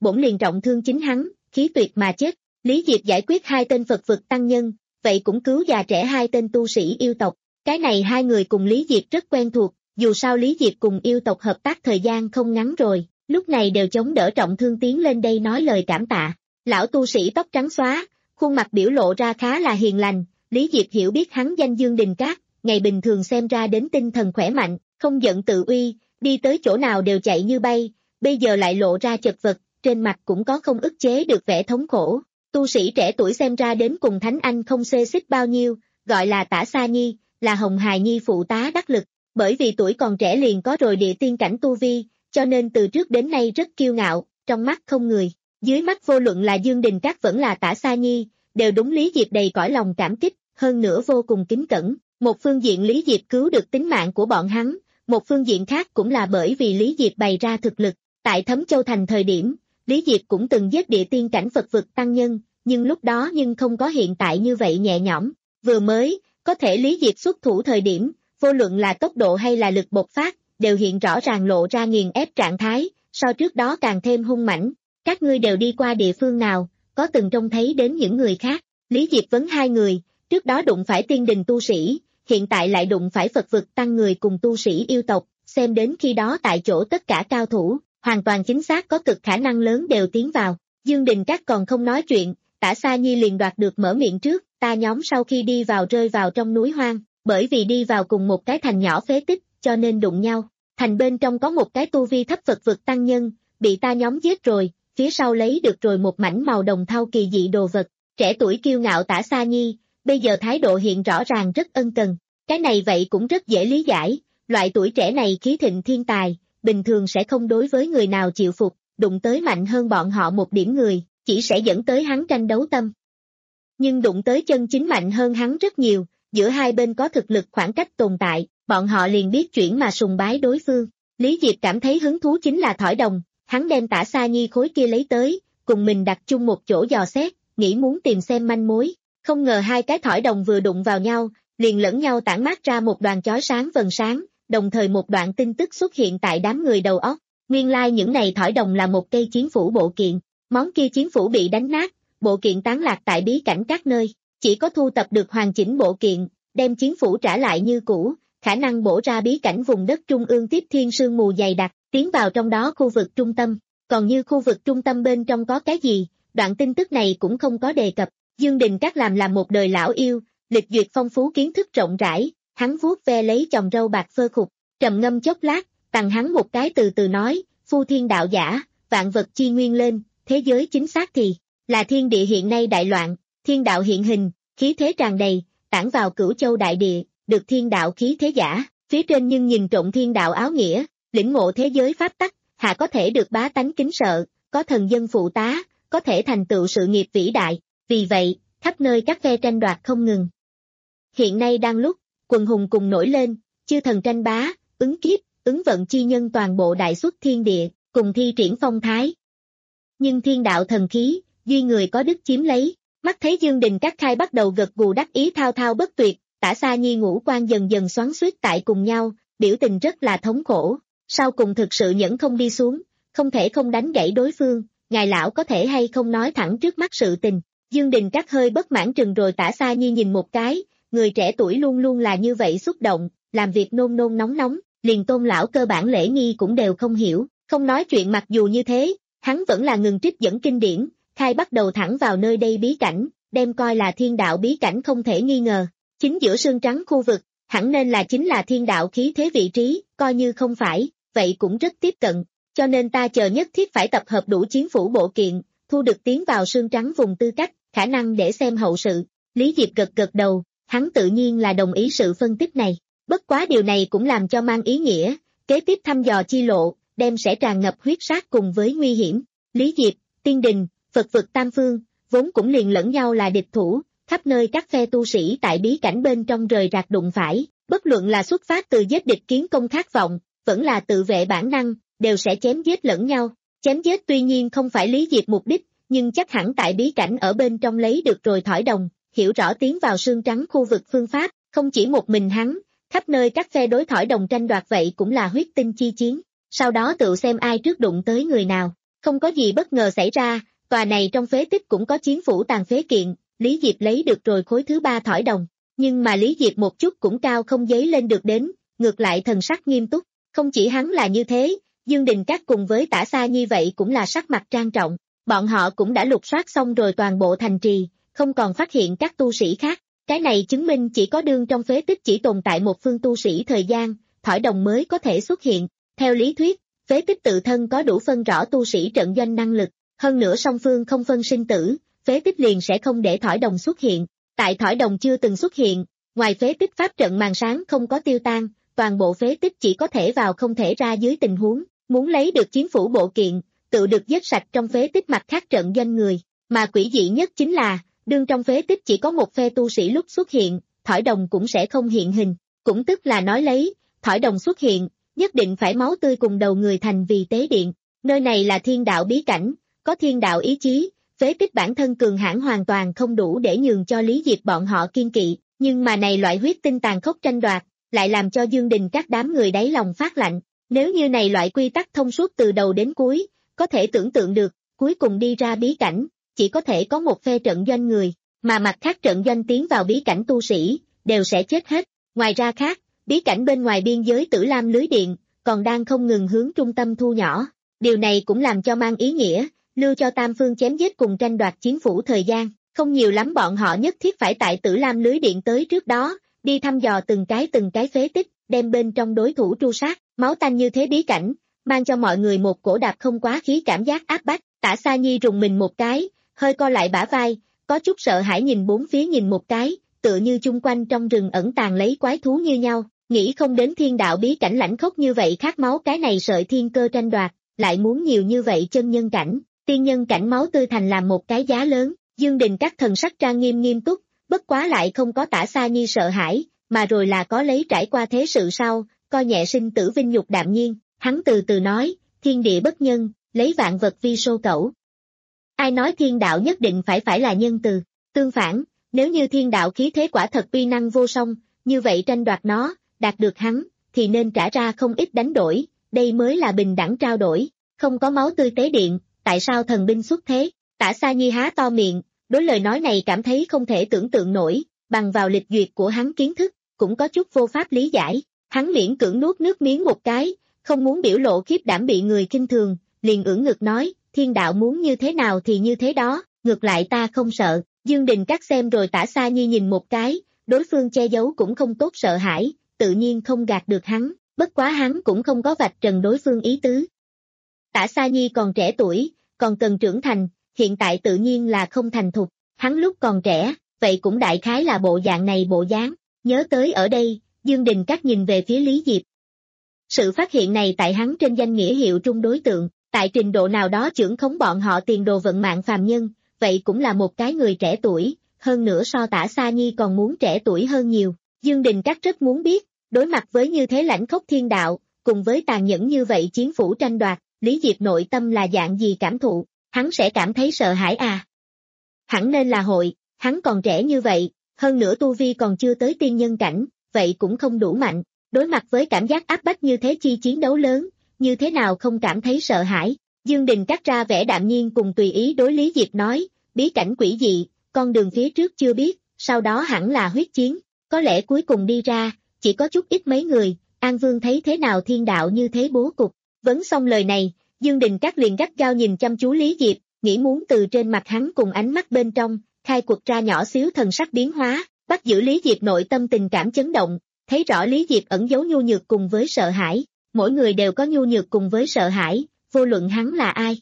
bổn liền trọng thương chính hắn, khí tuyệt mà chết. Lý Diệp giải quyết hai tên Phật vực tăng nhân, vậy cũng cứu già trẻ hai tên tu sĩ yêu tộc. Cái này hai người cùng Lý Diệp rất quen thuộc, dù sao Lý Diệp cùng yêu tộc hợp tác thời gian không ngắn rồi, lúc này đều chống đỡ trọng thương tiến lên đây nói lời cảm tạ. Lão tu sĩ tóc trắng xóa, khuôn mặt biểu lộ ra khá là hiền lành, Lý Diệp hiểu biết hắn danh Dương Đình Cát, ngày bình thường xem ra đến tinh thần khỏe mạnh, không giận tự uy, đi tới chỗ nào đều chạy như bay, bây giờ lại lộ ra chật vật, trên mặt cũng có không ức chế được vẻ thống khổ. Tu sĩ trẻ tuổi xem ra đến cùng Thánh Anh không xê xích bao nhiêu, gọi là Tả Sa Nhi, là Hồng Hài Nhi phụ tá đắc lực, bởi vì tuổi còn trẻ liền có rồi địa tiên cảnh tu vi, cho nên từ trước đến nay rất kiêu ngạo, trong mắt không người. Dưới mắt vô luận là Dương Đình Cát vẫn là Tả Sa Nhi, đều đúng Lý Diệp đầy cõi lòng cảm kích, hơn nữa vô cùng kính cẩn. Một phương diện Lý Diệp cứu được tính mạng của bọn hắn, một phương diện khác cũng là bởi vì Lý Diệp bày ra thực lực. Tại Thấm Châu Thành thời điểm, Lý Diệp cũng từng giết địa tiên cảnh Phật vực tăng nhân, nhưng lúc đó nhưng không có hiện tại như vậy nhẹ nhõm. Vừa mới, có thể Lý Diệp xuất thủ thời điểm, vô luận là tốc độ hay là lực bộc phát, đều hiện rõ ràng lộ ra nghiền ép trạng thái, so trước đó càng thêm hung mãnh. Các ngươi đều đi qua địa phương nào, có từng trông thấy đến những người khác? Lý Diệp vấn hai người, trước đó đụng phải tiên đình tu sĩ, hiện tại lại đụng phải Phật vực tăng người cùng tu sĩ yêu tộc, xem đến khi đó tại chỗ tất cả cao thủ, hoàn toàn chính xác có cực khả năng lớn đều tiến vào. Dương Đình Cát còn không nói chuyện, Tả Sa Nhi liền đoạt được mở miệng trước, ta nhóm sau khi đi vào rơi vào trong núi hoang, bởi vì đi vào cùng một cái thành nhỏ phế tích, cho nên đụng nhau. Thành bên trong có một cái tu vi thấp Phật vực tăng nhân, bị ta nhóm giết rồi, phía sau lấy được rồi một mảnh màu đồng thau kỳ dị đồ vật. Trẻ tuổi kiêu ngạo Tả Sa Nhi, bây giờ thái độ hiện rõ ràng rất ân cần. Cái này vậy cũng rất dễ lý giải, loại tuổi trẻ này khí thịnh thiên tài, bình thường sẽ không đối với người nào chịu phục, đụng tới mạnh hơn bọn họ một điểm người, chỉ sẽ dẫn tới hắn tranh đấu tâm. Nhưng đụng tới chân chính mạnh hơn hắn rất nhiều, giữa hai bên có thực lực khoảng cách tồn tại, bọn họ liền biết chuyển mà sùng bái đối phương. Lý Diệp cảm thấy hứng thú chính là thỏi đồng, hắn đem Tả Sa Nhi khối kia lấy tới, cùng mình đặt chung một chỗ dò xét, nghĩ muốn tìm xem manh mối. Không ngờ hai cái thỏi đồng vừa đụng vào nhau, liền lẫn nhau tản mát ra một đoàn chói sáng vầng sáng, đồng thời một đoạn tin tức xuất hiện tại đám người đầu óc. Nguyên lai like những này thỏi đồng là một cây chiến phủ bộ kiện, món kia chiến phủ bị đánh nát, bộ kiện tán lạc tại bí cảnh các nơi, chỉ có thu tập được hoàn chỉnh bộ kiện, đem chiến phủ trả lại như cũ, khả năng bổ ra bí cảnh vùng đất trung ương tiếp thiên sương mù dày đặc, tiến vào trong đó khu vực trung tâm. Còn như khu vực trung tâm bên trong có cái gì, đoạn tin tức này cũng không có đề cập. Dương Đình Cát làm làm một đời lão yêu, lịch duyệt phong phú kiến thức rộng rãi, hắn vuốt ve lấy chòm râu bạc phơ khục, trầm ngâm chốc lát, tặng hắn một cái từ từ nói, phu thiên đạo giả, vạn vật chi nguyên lên, thế giới chính xác thì là thiên địa hiện nay đại loạn, thiên đạo hiện hình, khí thế tràn đầy, tản vào cửu châu đại địa, được thiên đạo khí thế giả, phía trên nhưng nhìn trộn thiên đạo áo nghĩa, lĩnh ngộ thế giới pháp tắc, hạ có thể được bá tánh kính sợ, có thần dân phụ tá, có thể thành tựu sự nghiệp vĩ đại, vì vậy, khắp nơi các phe tranh đoạt không ngừng. Hiện nay đang lúc, quần hùng cùng nổi lên, chư thần tranh bá, ứng kiếp, ứng vận chi nhân toàn bộ đại xuất thiên địa, cùng thi triển phong thái. Nhưng thiên đạo thần khí, duy người có đức chiếm lấy, mắt thấy Dương Đình Cát khai bắt đầu gật gù đắc ý thao thao bất tuyệt, Tả Sa Nhi ngũ quan dần dần xoắn xuýt tại cùng nhau, biểu tình rất là thống khổ, sau cùng thực sự nhẫn không đi xuống, không thể không đánh gãy đối phương, ngài lão có thể hay không nói thẳng trước mắt sự tình. Dương Đình Cát hơi bất mãn trừng rồi Tả Sa Nhi nhìn một cái, người trẻ tuổi luôn luôn là như vậy xúc động, làm việc nôn nôn nóng nóng, liền Tôn lão cơ bản lễ nghi cũng đều không hiểu, không nói chuyện. Mặc dù như thế, hắn vẫn là ngừng trích dẫn kinh điển, khai bắt đầu thẳng vào nơi đây bí cảnh, đem coi là thiên đạo bí cảnh không thể nghi ngờ. Chính giữa sương trắng khu vực, hẳn nên là chính là thiên đạo khí thế vị trí, coi như không phải, vậy cũng rất tiếp cận, cho nên ta chờ nhất thiết phải tập hợp đủ chiến phủ bộ kiện, thu được tiến vào sương trắng vùng tư cách, khả năng để xem hậu sự. Lý Diệp gật gật đầu, hắn tự nhiên là đồng ý sự phân tích này, bất quá điều này cũng làm cho mang ý nghĩa, kế tiếp thăm dò chi lộ, đem sẽ tràn ngập huyết sát cùng với nguy hiểm. Lý Diệp, tiên đình, Phật vực tam phương, vốn cũng liền lẫn nhau là địch thủ, khắp nơi các phe tu sĩ tại bí cảnh bên trong rời rạc đụng phải, bất luận là xuất phát từ giết địch kiến công khát vọng, vẫn là tự vệ bản năng, đều sẽ chém giết lẫn nhau. Chém giết tuy nhiên không phải Lý Diệp mục đích, nhưng chắc hẳn tại bí cảnh ở bên trong lấy được rồi thỏi đồng, hiểu rõ tiến vào sương trắng khu vực phương pháp, không chỉ một mình hắn, khắp nơi các phe đối thỏi đồng tranh đoạt vậy cũng là huyết tinh chi chiến, sau đó tự xem ai trước đụng tới người nào. Không có gì bất ngờ xảy ra, tòa này trong phế tích cũng có chiến phủ tàn phế kiện, Lý Diệp lấy được rồi khối thứ ba thỏi đồng, nhưng mà Lý Diệp một chút cũng cao không dấy lên được đến, ngược lại thần sắc nghiêm túc, không chỉ hắn là như thế, Dương Đình Các cùng với Tả Xa Nhi vậy cũng là sắc mặt trang trọng, bọn họ cũng đã lục soát xong rồi toàn bộ thành trì, không còn phát hiện các tu sĩ khác, cái này chứng minh chỉ có đương trong phế tích chỉ tồn tại một phương tu sĩ thời gian, thỏi đồng mới có thể xuất hiện, theo lý thuyết, phế tích tự thân có đủ phân rõ tu sĩ trận doanh năng lực, hơn nữa song phương không phân sinh tử, phế tích liền sẽ không để thỏi đồng xuất hiện, tại thỏi đồng chưa từng xuất hiện, ngoài phế tích pháp trận màn sáng không có tiêu tan, toàn bộ phế tích chỉ có thể vào không thể ra dưới tình huống, muốn lấy được chiến phủ bộ kiện, tự được giết sạch trong phế tích mặt khác trận doanh người, mà quỷ dị nhất chính là, đương trong phế tích chỉ có một phe tu sĩ lúc xuất hiện, thỏi đồng cũng sẽ không hiện hình, cũng tức là nói lấy, thỏi đồng xuất hiện, nhất định phải máu tươi cùng đầu người thành vì tế điện, nơi này là thiên đạo bí cảnh, có thiên đạo ý chí, phế tích bản thân cường hãn hoàn toàn không đủ để nhường cho Lý Diệp bọn họ kiên kỵ, nhưng mà này loại huyết tinh tàn khốc tranh đoạt, lại làm cho Dương Đình các đám người đáy lòng phát lạnh, nếu như này loại quy tắc thông suốt từ đầu đến cuối, có thể tưởng tượng được, cuối cùng đi ra bí cảnh, chỉ có thể có một phe trận doanh người, mà mặt khác trận doanh tiến vào bí cảnh tu sĩ, đều sẽ chết hết, ngoài ra khác, bí cảnh bên ngoài biên giới Tử Lam lưới điện, còn đang không ngừng hướng trung tâm thu nhỏ, điều này cũng làm cho mang ý nghĩa, lưu cho tam phương chém giết cùng tranh đoạt chiến phủ thời gian, không nhiều lắm bọn họ nhất thiết phải tại Tử Lam lưới điện tới trước đó, đi thăm dò từng cái từng cái phế tích, đem bên trong đối thủ tru sát, máu tanh như thế bí cảnh, mang cho mọi người một cổ đạp không quá khí cảm giác áp bách, Tả Xa Nhi rùng mình một cái, hơi co lại bả vai, có chút sợ hãi nhìn bốn phía nhìn một cái, tựa như chung quanh trong rừng ẩn tàng lấy quái thú như nhau, nghĩ không đến thiên đạo bí cảnh lãnh khốc như vậy khát máu cái này sợi thiên cơ tranh đoạt, lại muốn nhiều như vậy chân nhân cảnh, tiên nhân cảnh máu tươi thành làm một cái giá lớn, Dương Đình các thần sắc trang nghiêm nghiêm túc, bất quá lại không có Tả Xa Nhi sợ hãi, mà rồi là có lấy trải qua thế sự sau, coi nhẹ sinh tử vinh nhục đạm nhiên, hắn từ từ nói, thiên địa bất nhân, lấy vạn vật vi sô cẩu. Ai nói thiên đạo nhất định phải phải là nhân từ, tương phản, nếu như thiên đạo khí thế quả thật uy năng vô song, như vậy tranh đoạt nó, đạt được hắn, thì nên trả ra không ít đánh đổi, đây mới là bình đẳng trao đổi, không có máu tươi tế điện, tại sao thần binh xuất thế, Tả Xa Nhi há to miệng, đối lời nói này cảm thấy không thể tưởng tượng nổi, bằng vào lịch duyệt của hắn kiến thức, cũng có chút vô pháp lý giải, hắn miễn cưỡng nuốt nước miếng một cái, không muốn biểu lộ khiếp đảm bị người kinh thường, liền ưỡn ngực nói, thiên đạo muốn như thế nào thì như thế đó, ngược lại ta không sợ, Dương Đình các xem rồi Tả Xa Nhi nhìn một cái, đối phương che giấu cũng không tốt sợ hãi, tự nhiên không gạt được hắn, bất quá hắn cũng không có vạch trần đối phương ý tứ. Tả Xa Nhi còn trẻ tuổi, còn cần trưởng thành, hiện tại tự nhiên là không thành thục, hắn lúc còn trẻ, vậy cũng đại khái là bộ dạng này bộ dáng, nhớ tới ở đây, Dương Đình các nhìn về phía Lý Diệp. Sự phát hiện này tại hắn trên danh nghĩa hiệu trung đối tượng, tại trình độ nào đó trưởng khống bọn họ tiền đồ vận mạng phàm nhân, vậy cũng là một cái người trẻ tuổi, hơn nữa so Tả Xa Nhi còn muốn trẻ tuổi hơn nhiều. Dương Đình các rất muốn biết, đối mặt với như thế lãnh khốc thiên đạo, cùng với tàn nhẫn như vậy chiến phủ tranh đoạt, Lý Diệp nội tâm là dạng gì cảm thụ, hắn sẽ cảm thấy sợ hãi à? Hẳn nên là hội, hắn còn trẻ như vậy, hơn nữa tu vi còn chưa tới tiên nhân cảnh, vậy cũng không đủ mạnh, đối mặt với cảm giác áp bách như thế chi chiến đấu lớn, như thế nào không cảm thấy sợ hãi. Dương Đình cắt ra vẻ đạm nhiên cùng tùy ý đối Lý Diệp nói, bí cảnh quỷ dị, con đường phía trước chưa biết, sau đó hẳn là huyết chiến, có lẽ cuối cùng đi ra, chỉ có chút ít mấy người, An Vương thấy thế nào thiên đạo như thế bố cục. Vấn xong lời này, Dương Đình cắt liền gắt gao nhìn chăm chú Lý Diệp, nghĩ muốn từ trên mặt hắn cùng ánh mắt bên trong, khai quật ra nhỏ xíu thần sắc biến hóa, bắt giữ Lý Diệp nội tâm tình cảm chấn động, thấy rõ Lý Diệp ẩn giấu nhu nhược cùng với sợ hãi, mỗi người đều có nhu nhược cùng với sợ hãi, vô luận hắn là ai.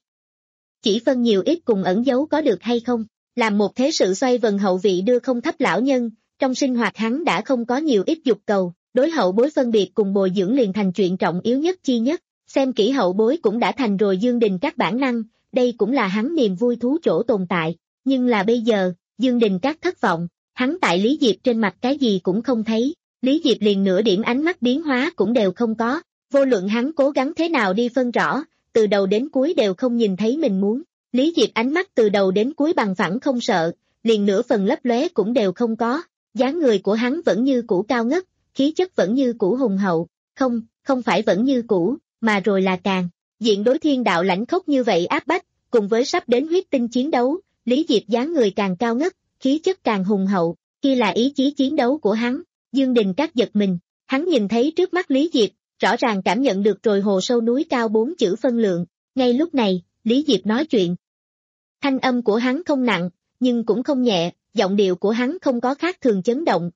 Chỉ phân nhiều ít cùng ẩn giấu có được hay không, làm một thế sự xoay vần hậu vị đưa không thấp lão nhân, trong sinh hoạt hắn đã không có nhiều ít dục cầu, đối hậu bối phân biệt cùng bồi dưỡng liền thành chuyện trọng yếu nhất chi nhất, xem kỹ hậu bối cũng đã thành rồi Dương Đình các bản năng, đây cũng là hắn niềm vui thú chỗ tồn tại, nhưng là bây giờ, Dương Đình các thất vọng, hắn tại Lý Diệp trên mặt cái gì cũng không thấy, Lý Diệp liền nửa điểm ánh mắt biến hóa cũng đều không có, vô luận hắn cố gắng thế nào đi phân rõ, từ đầu đến cuối đều không nhìn thấy mình muốn, Lý Diệp ánh mắt từ đầu đến cuối bằng phẳng không sợ, liền nửa phần lấp lóe cũng đều không có, dáng người của hắn vẫn như cũ cao ngất, khí chất vẫn như cũ hùng hậu, không, không phải vẫn như cũ, mà rồi là càng, Diện đối thiên đạo lãnh khốc như vậy áp bách, cùng với sắp đến huyết tinh chiến đấu, Lý Diệp dáng người càng cao ngất, khí chất càng hùng hậu, kia là ý chí chiến đấu của hắn. Dương Đình Các giật mình, hắn nhìn thấy trước mắt Lý Diệp, rõ ràng cảm nhận được rồi hồ sâu núi cao bốn chữ phân lượng. Ngay lúc này, Lý Diệp nói chuyện. Thanh âm của hắn không nặng, nhưng cũng không nhẹ, giọng điệu của hắn không có khác thường chấn động.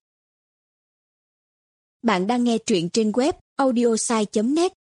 Bạn đang nghe truyện trên web audiosai chấm net.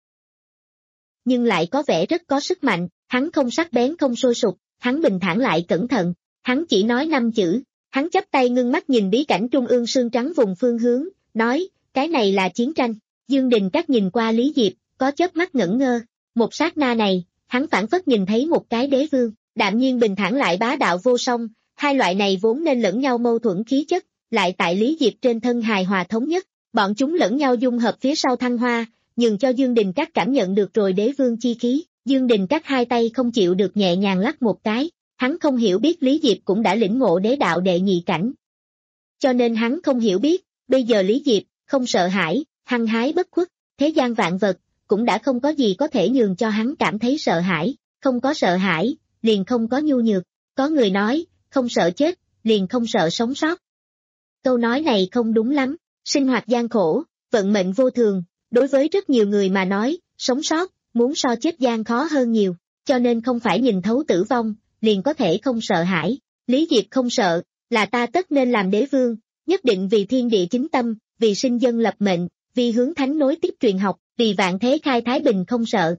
Nhưng lại có vẻ rất có sức mạnh, hắn không sắc bén không sôi sục, hắn bình thản lại cẩn thận, hắn chỉ nói năm chữ, hắn chắp tay ngưng mắt nhìn bí cảnh trung ương sương trắng vùng phương hướng, nói, cái này là chiến tranh. Dương Đình Các nhìn qua Lý Diệp, có chớp mắt ngẩn ngơ, một sát na này, hắn phảng phất nhìn thấy một cái đế vương, đạm nhiên bình thản lại bá đạo vô song, hai loại này vốn nên lẫn nhau mâu thuẫn khí chất, lại tại Lý Diệp trên thân hài hòa thống nhất, bọn chúng lẫn nhau dung hợp phía sau thăng hoa, nhường cho Dương Đình Các cảm nhận được rồi đế vương chi khí. Dương Đình Các hai tay không chịu được nhẹ nhàng lắc một cái, hắn không hiểu biết Lý Diệp cũng đã lĩnh ngộ đế đạo đệ nhị cảnh. Cho nên hắn không hiểu biết, bây giờ Lý Diệp, không sợ hãi, hăng hái bất khuất, thế gian vạn vật, cũng đã không có gì có thể nhường cho hắn cảm thấy sợ hãi, không có sợ hãi, liền không có nhu nhược, có người nói, không sợ chết, liền không sợ sống sót. Câu nói này không đúng lắm, sinh hoạt gian khổ, vận mệnh vô thường, đối với rất nhiều người mà nói, sống sót, muốn so chết gian khó hơn nhiều, cho nên không phải nhìn thấu tử vong, liền có thể không sợ hãi. Lý Diệp không sợ, là ta tất nên làm đế vương, nhất định vì thiên địa chính tâm, vì sinh dân lập mệnh, vì hướng thánh nối tiếp truyền học, vì vạn thế khai thái bình không sợ.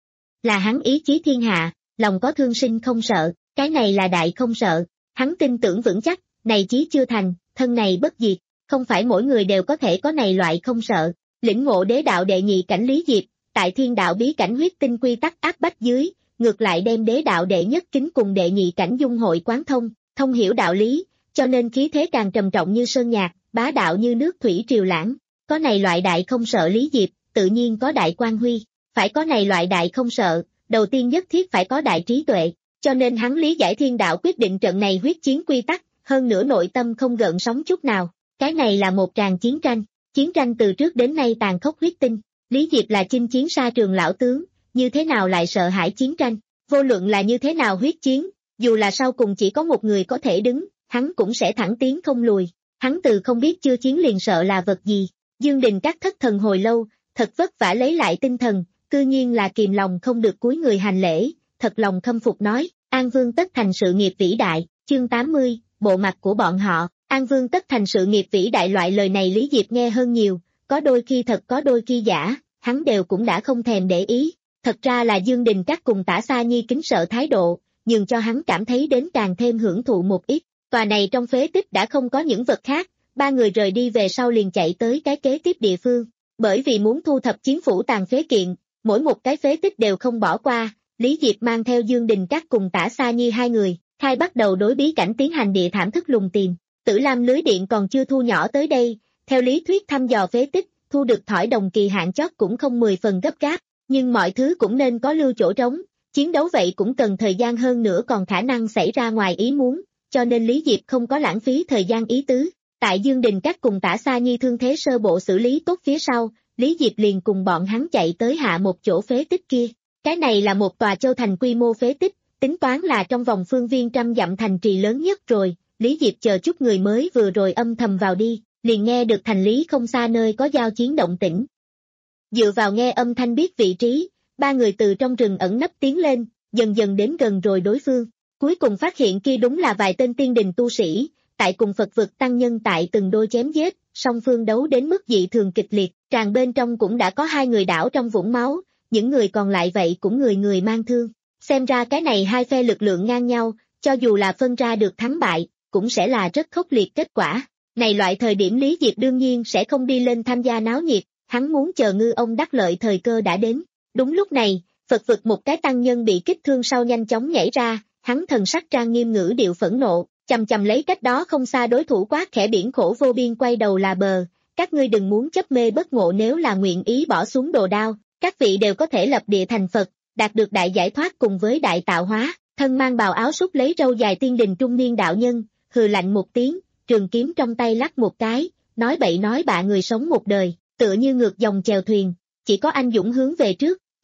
Là hắn ý chí thiên hạ, lòng có thương sinh không sợ, cái này là đại không sợ, hắn tin tưởng vững chắc, này chí chưa thành, thân này bất diệt, không phải mỗi người đều có thể có này loại không sợ. Lĩnh ngộ đế đạo đệ nhị cảnh Lý Diệp, tại thiên đạo bí cảnh huyết tinh quy tắc áp bách dưới, ngược lại đem đế đạo đệ nhất kính cùng đệ nhị cảnh dung hội quán thông, thông hiểu đạo lý, cho nên khí thế càng trầm trọng như sơn nhạc, bá đạo như nước thủy triều lãng. Có này loại đại không sợ Lý Diệp, tự nhiên có đại quan huy, phải có này loại đại không sợ, đầu tiên nhất thiết phải có đại trí tuệ, cho nên hắn lý giải thiên đạo quyết định trận này huyết chiến quy tắc, hơn nữa nội tâm không gợn sóng chút nào. Cái này là một tràng chiến tranh, chiến tranh từ trước đến nay tàn khốc huyết tinh, Lý Diệp là chinh chiến xa trường lão tướng, như thế nào lại sợ hãi chiến tranh, vô luận là như thế nào huyết chiến, dù là sau cùng chỉ có một người có thể đứng, hắn cũng sẽ thẳng tiến không lùi, hắn từ không biết chưa chiến liền sợ là vật gì. Dương Đình Các thất thần hồi lâu, thật vất vả lấy lại tinh thần, cư nhiên là kìm lòng không được cúi người hành lễ, thật lòng khâm phục nói, An Vương tất thành sự nghiệp vĩ đại. Chương tám mươi, bộ mặt của bọn họ. An Vương tất thành sự nghiệp vĩ đại, loại lời này Lý Diệp nghe hơn nhiều, có đôi khi thật có đôi khi giả, hắn đều cũng đã không thèm để ý. Thật ra là Dương Đình Các cùng Tả Sa Nhi kính sợ thái độ, nhường cho hắn cảm thấy đến càng thêm hưởng thụ một ít. Tòa này trong phế tích đã không có những vật khác, ba người rời đi về sau liền chạy tới cái kế tiếp địa phương. Bởi vì muốn thu thập chiến phủ tàn phế kiện, mỗi một cái phế tích đều không bỏ qua, Lý Diệp mang theo Dương Đình Các cùng Tả Sa Nhi hai người, khai bắt đầu đối bí cảnh tiến hành địa thảm thức lùng tìm. Tử Lam lưới điện còn chưa thu nhỏ tới đây, theo lý thuyết thăm dò phế tích, thu được thỏi đồng kỳ hạn chót cũng không mười phần gấp gáp, nhưng mọi thứ cũng nên có lưu chỗ trống, chiến đấu vậy cũng cần thời gian, hơn nữa còn khả năng xảy ra ngoài ý muốn, cho nên Lý Diệp không có lãng phí thời gian ý tứ. Tại Dương Đình Các cùng Tả Sa Nhi thương thế sơ bộ xử lý tốt phía sau, Lý Diệp liền cùng bọn hắn chạy tới hạ một chỗ phế tích kia. Cái này là một tòa châu thành quy mô phế tích, tính toán là trong vòng phương viên trăm dặm thành trì lớn nhất rồi. Lý Diệp chờ chút người mới vừa rồi âm thầm vào đi, liền nghe được thành lý không xa nơi có giao chiến động tĩnh. Dựa vào nghe âm thanh biết vị trí, ba người từ trong rừng ẩn nấp tiến lên, dần dần đến gần rồi đối phương. Cuối cùng phát hiện kia đúng là vài tên tiên đình tu sĩ, tại cùng Phật vực tăng nhân tại từng đôi chém giết, song phương đấu đến mức dị thường kịch liệt, tràng bên trong cũng đã có hai người đảo trong vũng máu, những người còn lại vậy cũng người người mang thương. Xem ra cái này hai phe lực lượng ngang nhau, cho dù là phân ra được thắng bại, cũng sẽ là rất khốc liệt kết quả. Này loại thời điểm Lý Diệp đương nhiên sẽ không đi lên tham gia náo nhiệt, hắn muốn chờ ngư ông đắc lợi thời cơ đã đến. Đúng lúc này, Phật vực một cái tăng nhân bị kích thương sau nhanh chóng nhảy ra, hắn thần sắc trang nghiêm ngữ điệu phẫn nộ, chầm chầm lấy cách đó không xa đối thủ quát khẽ, biển khổ vô biên quay đầu là bờ, các ngươi đừng muốn chấp mê bất ngộ, nếu là nguyện ý bỏ xuống đồ đao, các vị đều có thể lập địa thành Phật, đạt được đại giải thoát cùng với đại tạo hóa. Thân mang bào áo sút lấy râu dài tiên đình trung niên đạo nhân, hừ lạnh một tiếng, trường kiếm trong tay lắc một cái, nói bậy nói bạ, người sống một đời, tựa như ngược dòng chèo thuyền, chỉ có anh dũng hướng về trước,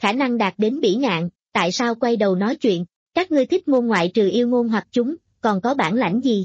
khả năng đạt đến bỉ ngạn, tại sao quay đầu nói chuyện, các ngươi thích môn ngoại trừ yêu ngôn hoặc chúng, còn có bản lãnh gì?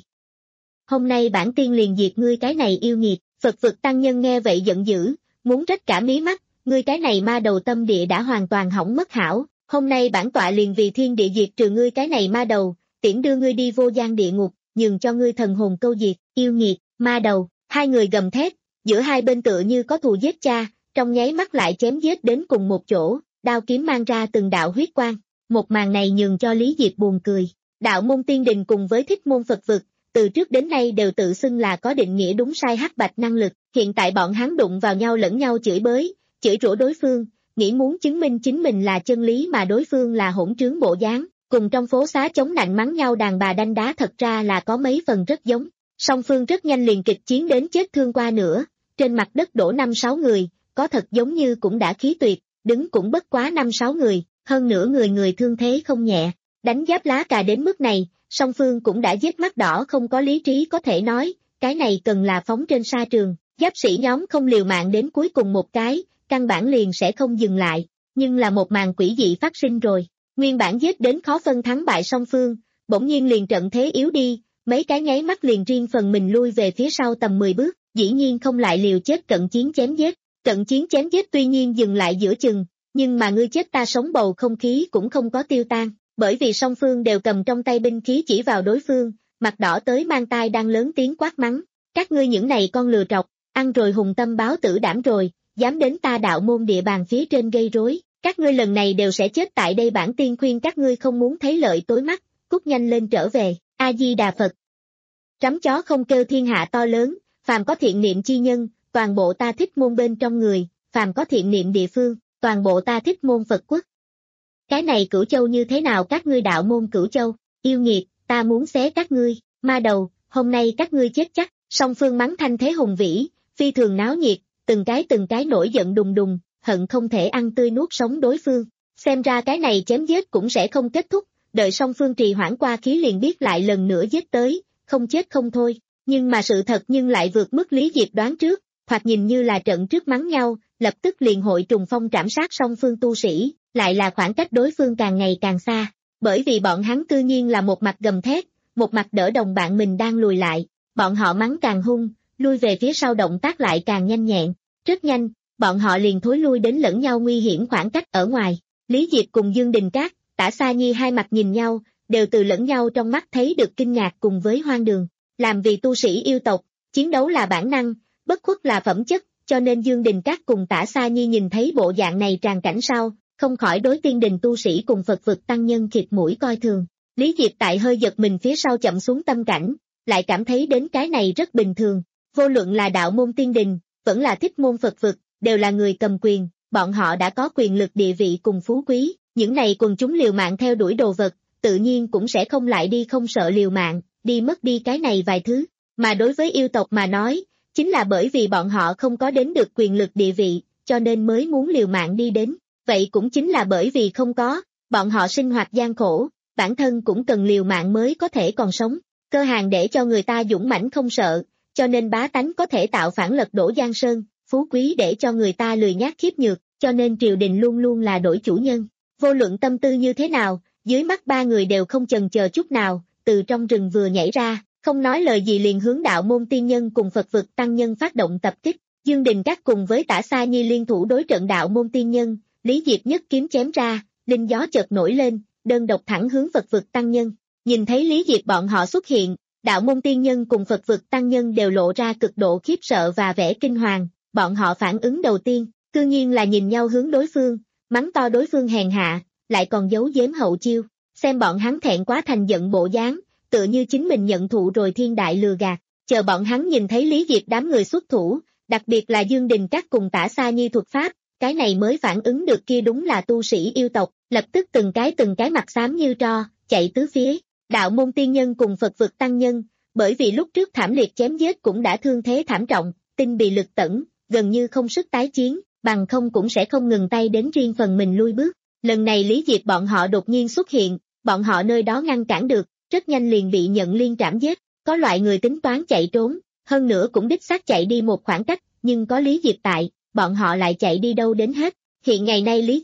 Hôm nay bản tiên liền diệt ngươi cái này yêu nghiệt, Phật vực tăng nhân nghe vậy giận dữ, muốn rách cả mí mắt, ngươi cái này ma đầu tâm địa đã hoàn toàn hỏng mất hảo, hôm nay bản tọa liền vì thiên địa diệt trừ ngươi cái này ma đầu, tiễn đưa ngươi đi vô gian địa ngục, nhường cho ngươi thần hồn câu diệt, yêu nghiệt, ma đầu, hai người gầm thét, giữa hai bên tựa như có thù giết cha, trong nháy mắt lại chém giết đến cùng một chỗ, đao kiếm mang ra từng đạo huyết quang, một màn này nhường cho Lý Diệp buồn cười, đạo môn tiên đình cùng với thích môn Phật vực, từ trước đến nay đều tự xưng là có định nghĩa đúng sai hắc bạch năng lực, hiện tại bọn hắn đụng vào nhau lẫn nhau chửi bới, chửi rủa đối phương, nghĩ muốn chứng minh chính mình là chân lý mà đối phương là hỗn trướng bộ dáng, cùng trong phố xá chống nạnh mắng nhau đàn bà đanh đá thật ra là có mấy phần rất giống. Song phương rất nhanh liền kịch chiến đến chết thương qua nữa, trên mặt đất đổ năm sáu người, có thật giống như cũng đã khí tuyệt, đứng cũng bất quá năm sáu người, hơn nữa người người thương thế không nhẹ, đánh giáp lá cà đến mức này, song phương cũng đã giết mắt đỏ không có lý trí có thể nói, cái này cần là phóng trên sa trường, giáp sĩ nhóm không liều mạng đến cuối cùng một cái, căn bản liền sẽ không dừng lại, nhưng là một màn quỷ dị phát sinh rồi, nguyên bản giết đến khó phân thắng bại song phương, bỗng nhiên liền trận thế yếu đi, mấy cái nháy mắt liền riêng phần mình lui về phía sau tầm mười bước, dĩ nhiên không lại liều chết cận chiến chém giết, cận chiến chém giết tuy nhiên dừng lại giữa chừng, nhưng mà ngươi chết ta sống bầu không khí cũng không có tiêu tan, bởi vì song phương đều cầm trong tay binh khí chỉ vào đối phương, mặt đỏ tới mang tai đang lớn tiếng quát mắng, các ngươi những này con lừa trọc, ăn rồi hùng tâm báo tử đảm rồi, dám đến ta đạo môn địa bàn phía trên gây rối, các ngươi lần này đều sẽ chết tại đây, bản tiên khuyên các ngươi không muốn thấy lợi tối mắt, cút nhanh lên trở về, A-di-đà Phật. Trắm chó không kêu thiên hạ to lớn, phàm có thiện niệm chi nhân, toàn bộ ta thích môn bên trong người, phàm có thiện niệm địa phương, toàn bộ ta thích môn Phật quốc. Cái này Cửu Châu như thế nào các ngươi đạo môn Cửu Châu, yêu nghiệt, ta muốn xé các ngươi, ma đầu, hôm nay các ngươi chết chắc, song phương mắng thanh thế hùng vĩ, phi thường náo nhiệt, từng cái từng cái nổi giận đùng đùng, hận không thể ăn tươi nuốt sống đối phương, xem ra cái này chém giết cũng sẽ không kết thúc, đợi song phương trì hoãn qua khí liền biết lại lần nữa giết tới, không chết không thôi, nhưng mà sự thật nhưng lại vượt mức Lý Diệp đoán trước, hoặc nhìn như là trận trước mắng nhau, lập tức liền hội trùng phong trảm sát song phương tu sĩ, lại là khoảng cách đối phương càng ngày càng xa, bởi vì bọn hắn tự nhiên là một mặt gầm thét, một mặt đỡ đồng bạn mình đang lùi lại, bọn họ mắng càng hung, lui về phía sau động tác lại càng nhanh nhẹn, rất nhanh, bọn họ liền thối lui đến lẫn nhau nguy hiểm khoảng cách ở ngoài, Lý Diệp cùng Dương Đình Cát, Tả Sa Nhi hai mặt nhìn nhau, đều từ lẫn nhau trong mắt thấy được kinh ngạc cùng với hoang đường, làm vì tu sĩ yêu tộc, chiến đấu là bản năng, bất khuất là phẩm chất, cho nên Dương Đình Cát cùng Tả Sa Nhi nhìn thấy bộ dạng này tràn cảnh sau, không khỏi đối tiên đình tu sĩ cùng Phật vực tăng nhân khịt mũi coi thường. Lý Diệp tại hơi giật mình phía sau chậm xuống tâm cảnh, lại cảm thấy đến cái này rất bình thường, vô luận là đạo môn tiên đình, vẫn là thích môn Phật vực, đều là người cầm quyền, bọn họ đã có quyền lực địa vị cùng phú quý, những này quần chúng liều mạng theo đuổi đồ vật, tự nhiên cũng sẽ không lại đi không sợ liều mạng, đi mất đi cái này vài thứ, mà đối với yêu tộc mà nói, chính là bởi vì bọn họ không có đến được quyền lực địa vị, cho nên mới muốn liều mạng đi đến, vậy cũng chính là bởi vì không có, bọn họ sinh hoạt gian khổ, bản thân cũng cần liều mạng mới có thể còn sống, cơ hàng để cho người ta dũng mãnh không sợ, cho nên bá tánh có thể tạo phản lật đổ Giang Sơn, phú quý để cho người ta lười nhác khiếp nhược, cho nên triều đình luôn luôn là đổi chủ nhân, vô luận tâm tư như thế nào, dưới mắt ba người đều không chần chờ chút nào, từ trong rừng vừa nhảy ra, không nói lời gì liền hướng đạo môn tiên nhân cùng Phật vực tăng nhân phát động tập kích, Dương Đình Cát cùng với Tả Sa Nhi liên thủ đối trận đạo môn tiên nhân, Lý Diệp nhất kiếm chém ra, linh gió chợt nổi lên, đơn độc thẳng hướng Phật vực tăng nhân, nhìn thấy Lý Diệp bọn họ xuất hiện, đạo môn tiên nhân cùng Phật vực tăng nhân đều lộ ra cực độ khiếp sợ và vẻ kinh hoàng, bọn họ phản ứng đầu tiên, tự nhiên là nhìn nhau hướng đối phương, mắng to đối phương hèn hạ, lại còn giấu giếm hậu chiêu, xem bọn hắn thẹn quá thành giận bộ dáng, tựa như chính mình nhận thụ rồi thiên đại lừa gạt, chờ bọn hắn nhìn thấy Lý Diệp đám người xuất thủ, đặc biệt là Dương Đình Cát cùng Tả Sa Nhi thuật pháp, cái này mới phản ứng được kia đúng là tu sĩ yêu tộc, lập tức từng cái từng cái mặt xám như tro, chạy tứ phía, đạo môn tiên nhân cùng Phật vực tăng nhân, bởi vì lúc trước thảm liệt chém giết cũng đã thương thế thảm trọng, tinh bị lực tẩn, gần như không sức tái chiến, bằng không cũng sẽ không ngừng tay đến riêng phần mình lui bước. Lần này Lý Diệp bọn họ đột nhiên xuất hiện, bọn họ nơi đó ngăn cản được, rất nhanh liền bị nhận liên trảm giết, có loại người tính toán chạy trốn, hơn nữa cũng đích xác chạy đi một khoảng cách, nhưng có Lý Diệp tại, bọn họ lại chạy đi đâu đến hết. Hiện ngày nay Lý Diệp,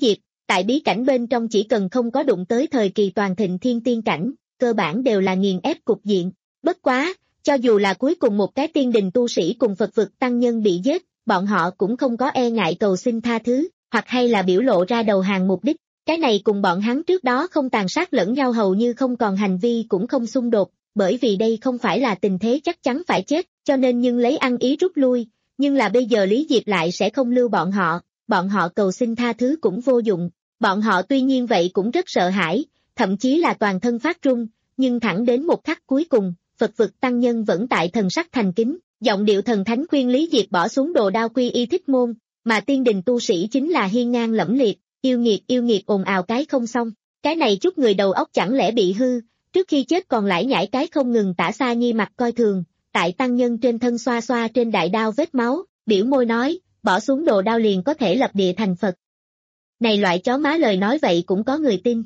Tại bí cảnh bên trong chỉ cần không có đụng tới thời kỳ toàn thịnh thiên tiên cảnh, cơ bản đều là nghiền ép cục diện. Bất quá, cho dù là cuối cùng một cái tiên đình tu sĩ cùng Phật vực tăng nhân bị giết, bọn họ cũng không có e ngại cầu xin tha thứ, hoặc hay là biểu lộ ra đầu hàng mục đích. Cái này cùng bọn hắn trước đó không tàn sát lẫn nhau hầu như không còn hành vi cũng không xung đột, bởi vì đây không phải là tình thế chắc chắn phải chết, cho nên nhưng lấy ăn ý rút lui, nhưng là bây giờ Lý Diệp lại sẽ không lưu bọn họ, bọn họ cầu xin tha thứ cũng vô dụng, bọn họ tuy nhiên vậy cũng rất sợ hãi, thậm chí là toàn thân phát run, nhưng thẳng đến một khắc cuối cùng, Phật vực tăng nhân vẫn tại thần sắc thành kính, giọng điệu thần thánh khuyên Lý Diệp bỏ xuống đồ đao quy y thích môn, mà tiên đình tu sĩ chính là hiên ngang lẫm liệt, yêu nghiệt yêu nghiệt ồn ào cái không xong, cái này chút người đầu óc chẳng lẽ bị hư, trước khi chết còn lải nhải cái không ngừng. Tả Sa Nhi mặt coi thường, tại tăng nhân trên thân xoa xoa trên đại đao vết máu, biểu môi nói, bỏ xuống đồ đao liền có thể lập địa thành Phật. Này loại chó má lời nói vậy cũng có người tin.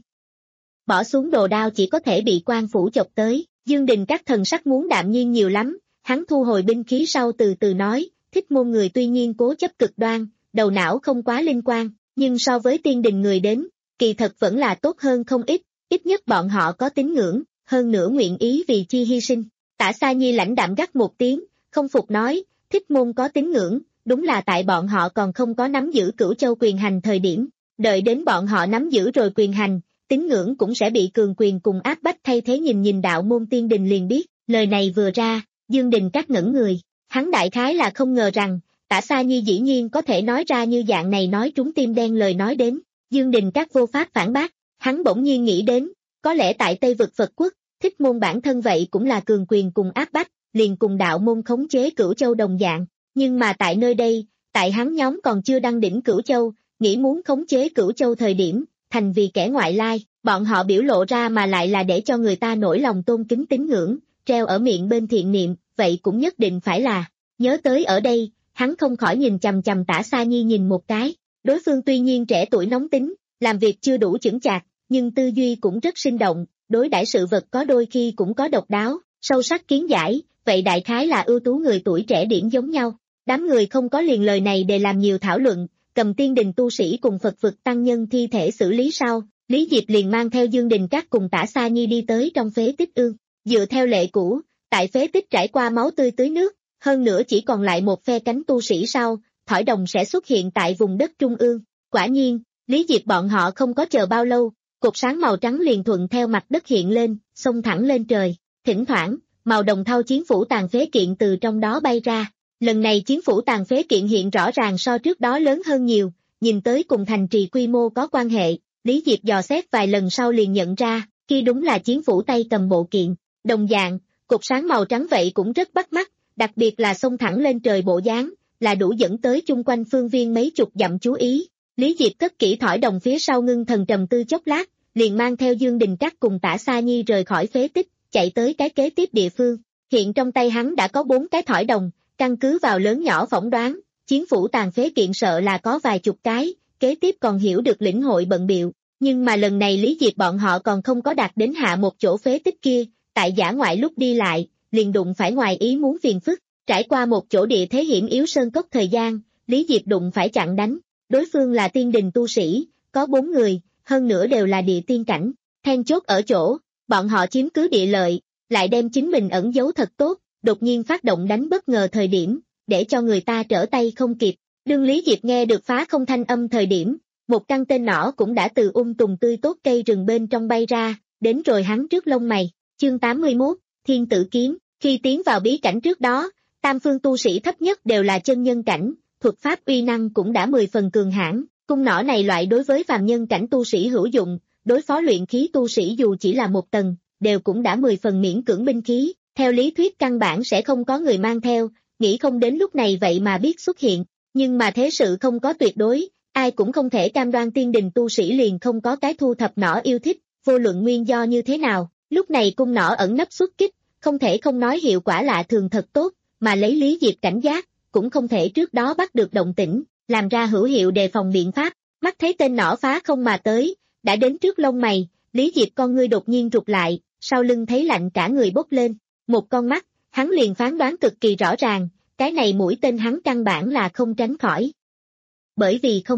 Bỏ xuống đồ đao chỉ có thể bị quan phủ chọc tới, Dương Đình các thần sắc muốn đạm nhiên nhiều lắm, hắn thu hồi binh khí sau từ từ nói, thích môn người tuy nhiên cố chấp cực đoan, đầu não không quá linh quan, nhưng so với tiên đình người đến, kỳ thật vẫn là tốt hơn không ít, ít nhất bọn họ có tín ngưỡng, hơn nữa nguyện ý vì chi hy sinh. Tả Sa Nhi lãnh đạm gắt một tiếng, không phục nói, thích môn có tín ngưỡng, đúng là tại bọn họ còn không có nắm giữ Cửu Châu quyền hành thời điểm, đợi đến bọn họ nắm giữ rồi quyền hành, tín ngưỡng cũng sẽ bị cường quyền cùng áp bách thay thế. Nhìn nhìn đạo môn tiên đình liền biết, lời này vừa ra, Dương Đình các ngẩn người, hắn đại khái là không ngờ rằng, Tả Sa Nhi dĩ nhiên có thể nói ra như dạng này nói trúng tim đen lời nói đến, Dương Đình các vô pháp phản bác, hắn bỗng nhiên nghĩ đến, có lẽ tại Tây vực Phật quốc, thích môn bản thân vậy cũng là cường quyền cùng áp bách, liền cùng đạo môn khống chế Cửu Châu đồng dạng, nhưng mà tại nơi đây, tại hắn nhóm còn chưa đăng đỉnh Cửu Châu, nghĩ muốn khống chế Cửu Châu thời điểm, thành vì kẻ ngoại lai, bọn họ biểu lộ ra mà lại là để cho người ta nổi lòng tôn kính tín ngưỡng, treo ở miệng bên thiện niệm, vậy cũng nhất định phải là, nhớ tới ở đây, hắn không khỏi nhìn chằm chằm Tả Sa Nhi nhìn một cái, đối phương tuy nhiên trẻ tuổi nóng tính, làm việc chưa đủ chững chạc, nhưng tư duy cũng rất sinh động, đối đãi sự vật có đôi khi cũng có độc đáo, sâu sắc kiến giải, vậy đại khái là ưu tú người tuổi trẻ điển giống nhau. Đám người không có liền lời này để làm nhiều thảo luận, cầm tiên đình tu sĩ cùng Phật vực tăng nhân thi thể xử lý sau, Lý Diệp liền mang theo Dương Đình các cùng Tả Sa Nhi đi tới trong phế tích ương. Dựa theo lệ cũ, tại phế tích trải qua máu tươi tưới nước, hơn nữa chỉ còn lại một phe cánh tu sĩ sau, thỏi đồng sẽ xuất hiện tại vùng đất trung ương. Quả nhiên, Lý Diệp bọn họ không có chờ bao lâu, cột sáng màu trắng liền thuận theo mặt đất hiện lên, xông thẳng lên trời. Thỉnh thoảng, màu đồng thau chiến phủ tàn phế kiện từ trong đó bay ra. Lần này chiến phủ tàn phế kiện hiện rõ ràng so trước đó lớn hơn nhiều, nhìn tới cùng thành trì quy mô có quan hệ, Lý Diệp dò xét vài lần sau liền nhận ra, khi đúng là chiến phủ tay cầm bộ kiện. Đồng dạng, cột sáng màu trắng vậy cũng rất bắt mắt, đặc biệt là xông thẳng lên trời bộ dáng, là đủ dẫn tới chung quanh phương viên mấy chục dặm chú ý. Lý Diệp cất kỹ thỏi đồng phía sau ngưng thần trầm tư chốc lát, liền mang theo Dương Đình Trắc cùng Tả Sa Nhi rời khỏi phế tích, chạy tới cái kế tiếp địa phương. Hiện trong tay hắn đã có bốn cái thỏi đồng, căn cứ vào lớn nhỏ phỏng đoán, chiến phủ tàn phế kiện sợ là có vài chục cái, kế tiếp còn hiểu được lĩnh hội bận biệu. Nhưng mà lần này Lý Diệp bọn họ còn không có đạt đến hạ một chỗ phế tích kia, tại dã ngoại lúc đi lại, liền đụng phải ngoài ý muốn phiền phức, trải qua một chỗ địa thế hiểm yếu sơn cốc thời gian, Lý Diệp đụng phải chặn đánh, đối phương là tiên đình tu sĩ, có bốn người, hơn nữa đều là địa tiên cảnh, then chốt ở chỗ, bọn họ chiếm cứ địa lợi, lại đem chính mình ẩn giấu thật tốt, đột nhiên phát động đánh bất ngờ thời điểm, để cho người ta trở tay không kịp. Đương Lý Diệp nghe được phá không thanh âm thời điểm, một căn tên nỏ cũng đã từ um tùm tươi tốt cây rừng bên trong bay ra, đến rồi hắn trước lông mày. Chương tám mươi mốt, Thiên Tử Kiếm. Khi tiến vào bí cảnh trước đó, tam phương tu sĩ thấp nhất đều là chân nhân cảnh, thuật pháp uy năng cũng đã mười phần cường hãn, cung nỏ này loại đối với phàm nhân cảnh tu sĩ hữu dụng, đối phó luyện khí tu sĩ dù chỉ là một tầng, đều cũng đã mười phần miễn cưỡng binh khí, theo lý thuyết căn bản sẽ không có người mang theo, nghĩ không đến lúc này vậy mà biết xuất hiện, nhưng mà thế sự không có tuyệt đối, ai cũng không thể cam đoan tiên đình tu sĩ liền không có cái thu thập nỏ yêu thích, vô luận nguyên do như thế nào, lúc này cung nỏ ẩn nấp xuất kích, không thể không nói hiệu quả lạ thường thật tốt, mà lấy Lý Diệp cảnh giác, cũng không thể trước đó bắt được động tĩnh, làm ra hữu hiệu đề phòng biện pháp, mắt thấy tên nỏ phá không mà tới, đã đến trước lông mày, Lý Diệp con ngươi đột nhiên rụt lại, sau lưng thấy lạnh cả người bốc lên, một con mắt, hắn liền phán đoán cực kỳ rõ ràng, cái này mũi tên hắn căn bản là không tránh khỏi. Bởi vì không kịp,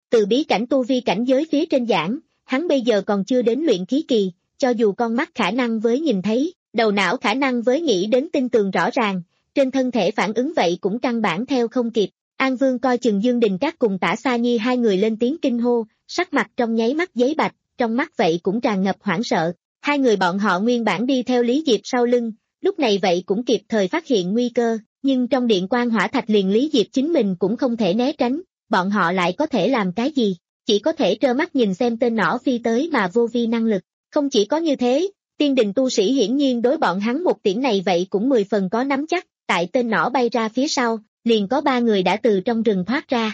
Từ bí cảnh tu vi cảnh giới phía trên giảng, hắn bây giờ còn chưa đến luyện khí kỳ, cho dù con mắt khả năng với nhìn thấy, đầu não khả năng với nghĩ đến tin tường rõ ràng, trên thân thể phản ứng vậy cũng căn bản theo không kịp. An Vương coi chừng Dương Đình Các cùng Tả Sa Nhi hai người lên tiếng kinh hô, sắc mặt trong nháy mắt giấy bạch, trong mắt vậy cũng tràn ngập hoảng sợ. Hai người bọn họ nguyên bản đi theo Lý Diệp sau lưng, lúc này vậy cũng kịp thời phát hiện nguy cơ, nhưng trong điện quan hỏa thạch liền Lý Diệp chính mình cũng không thể né tránh, bọn họ lại có thể làm cái gì, chỉ có thể trơ mắt nhìn xem tên nỏ phi tới mà vô vi năng lực. Không chỉ có như thế, tiên đình tu sĩ hiển nhiên đối bọn hắn một tiễn này vậy cũng mười phần có nắm chắc, tại tên nỏ bay ra phía sau, liền có ba người đã từ trong rừng thoát ra.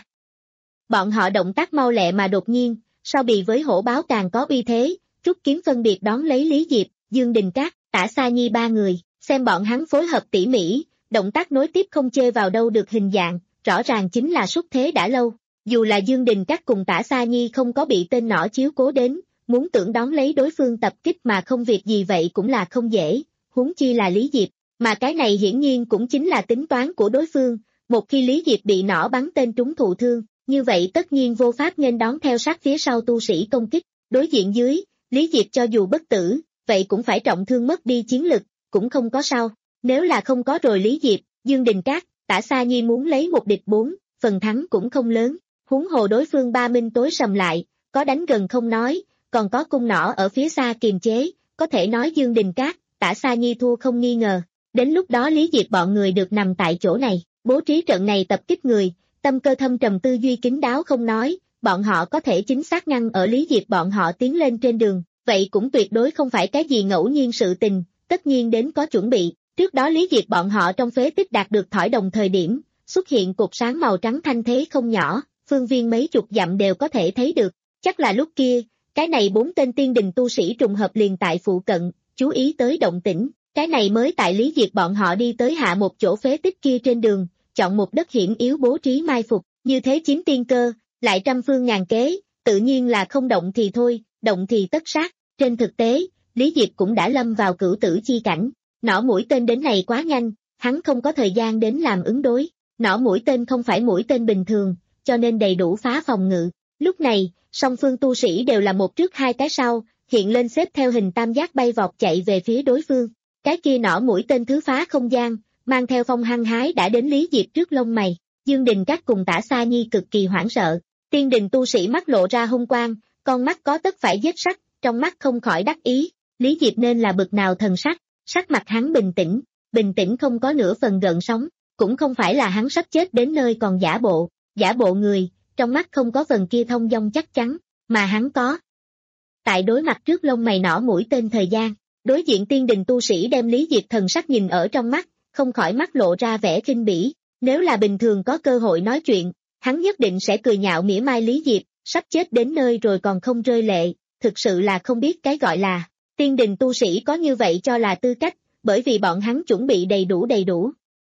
Bọn họ động tác mau lẹ mà đột nhiên, so bì với hổ báo càng có uy thế, rút kiếm phân biệt đón lấy Lý Diệp, Dương Đình Các, Tả Sa Nhi ba người, xem bọn hắn phối hợp tỉ mỉ, động tác nối tiếp không chê vào đâu được hình dạng, rõ ràng chính là xuất thế đã lâu. Dù là Dương Đình Các cùng Tả Sa Nhi không có bị tên nỏ chiếu cố đến, muốn tưởng đón lấy đối phương tập kích mà không việc gì vậy cũng là không dễ, huống chi là Lý Diệp, mà cái này hiển nhiên cũng chính là tính toán của đối phương, một khi Lý Diệp bị nỏ bắn tên trúng thụ thương, như vậy tất nhiên vô pháp nghênh đón theo sát phía sau tu sĩ công kích, đối diện dưới, Lý Diệp cho dù bất tử, vậy cũng phải trọng thương mất đi chiến lực, cũng không có sao, nếu là không có rồi Lý Diệp, Dương Đình Các, Tả Sa Nhi muốn lấy một địch bốn, phần thắng cũng không lớn, huống hồ đối phương ba minh tối sầm lại, có đánh gần không nói, còn có cung nỏ ở phía xa kiềm chế, có thể nói Dương Đình Các, Tả Sa Nhi thua không nghi ngờ, đến lúc đó Lý Diệp bọn người được nằm tại chỗ này, bố trí trận này tập kích người, tâm cơ thâm trầm tư duy kín đáo không nói, bọn họ có thể chính xác ngăn ở Lý Diệp bọn họ tiến lên trên đường, vậy cũng tuyệt đối không phải cái gì ngẫu nhiên sự tình, tất nhiên đến có chuẩn bị, trước đó Lý Diệp bọn họ trong phế tích đạt được thỏi đồng thời điểm, xuất hiện cột sáng màu trắng thanh thế không nhỏ, phương viên mấy chục dặm đều có thể thấy được, chắc là lúc kia, cái này bốn tên tiên đình tu sĩ trùng hợp liền tại phụ cận, chú ý tới động tĩnh, cái này mới tại Lý Diệp bọn họ đi tới hạ một chỗ phế tích kia trên đường, chọn một đất hiểm yếu bố trí mai phục, như thế chiếm tiên cơ, lại trăm phương ngàn kế, tự nhiên là không động thì thôi, động thì tất sát, trên thực tế, Lý Diệp cũng đã lâm vào cửu tử chi cảnh, nỏ mũi tên đến này quá nhanh, hắn không có thời gian đến làm ứng đối, nỏ mũi tên không phải mũi tên bình thường, cho nên đầy đủ phá phòng ngự, lúc này, song phương tu sĩ đều là một trước hai cái sau, hiện lên xếp theo hình tam giác bay vọt chạy về phía đối phương, cái kia nỏ mũi tên thứ phá không gian, mang theo phong hăng hái đã đến Lý Diệp trước lông mày, Dương Đình Các cùng Tả Sa Nhi cực kỳ hoảng sợ, tiên đình tu sĩ mắt lộ ra hung quang, con mắt có tất phải giết sắc, trong mắt không khỏi đắc ý, Lý Diệp nên là bực nào thần sắc, sắc mặt hắn bình tĩnh, bình tĩnh không có nửa phần gợn sóng, cũng không phải là hắn sắp chết đến nơi còn giả bộ, giả bộ người, trong mắt không có phần kia thông dong chắc chắn, mà hắn có. Tại đối mặt trước lông mày nỏ mũi tên thời gian, đối diện tiên đình tu sĩ đem Lý Diệp thần sắc nhìn ở trong mắt, không khỏi mắt lộ ra vẻ khinh bỉ, nếu là bình thường có cơ hội nói chuyện, hắn nhất định sẽ cười nhạo mỉa mai Lý Diệp, sắp chết đến nơi rồi còn không rơi lệ, thực sự là không biết cái gọi là, tiên đình tu sĩ có như vậy cho là tư cách, bởi vì bọn hắn chuẩn bị đầy đủ đầy đủ.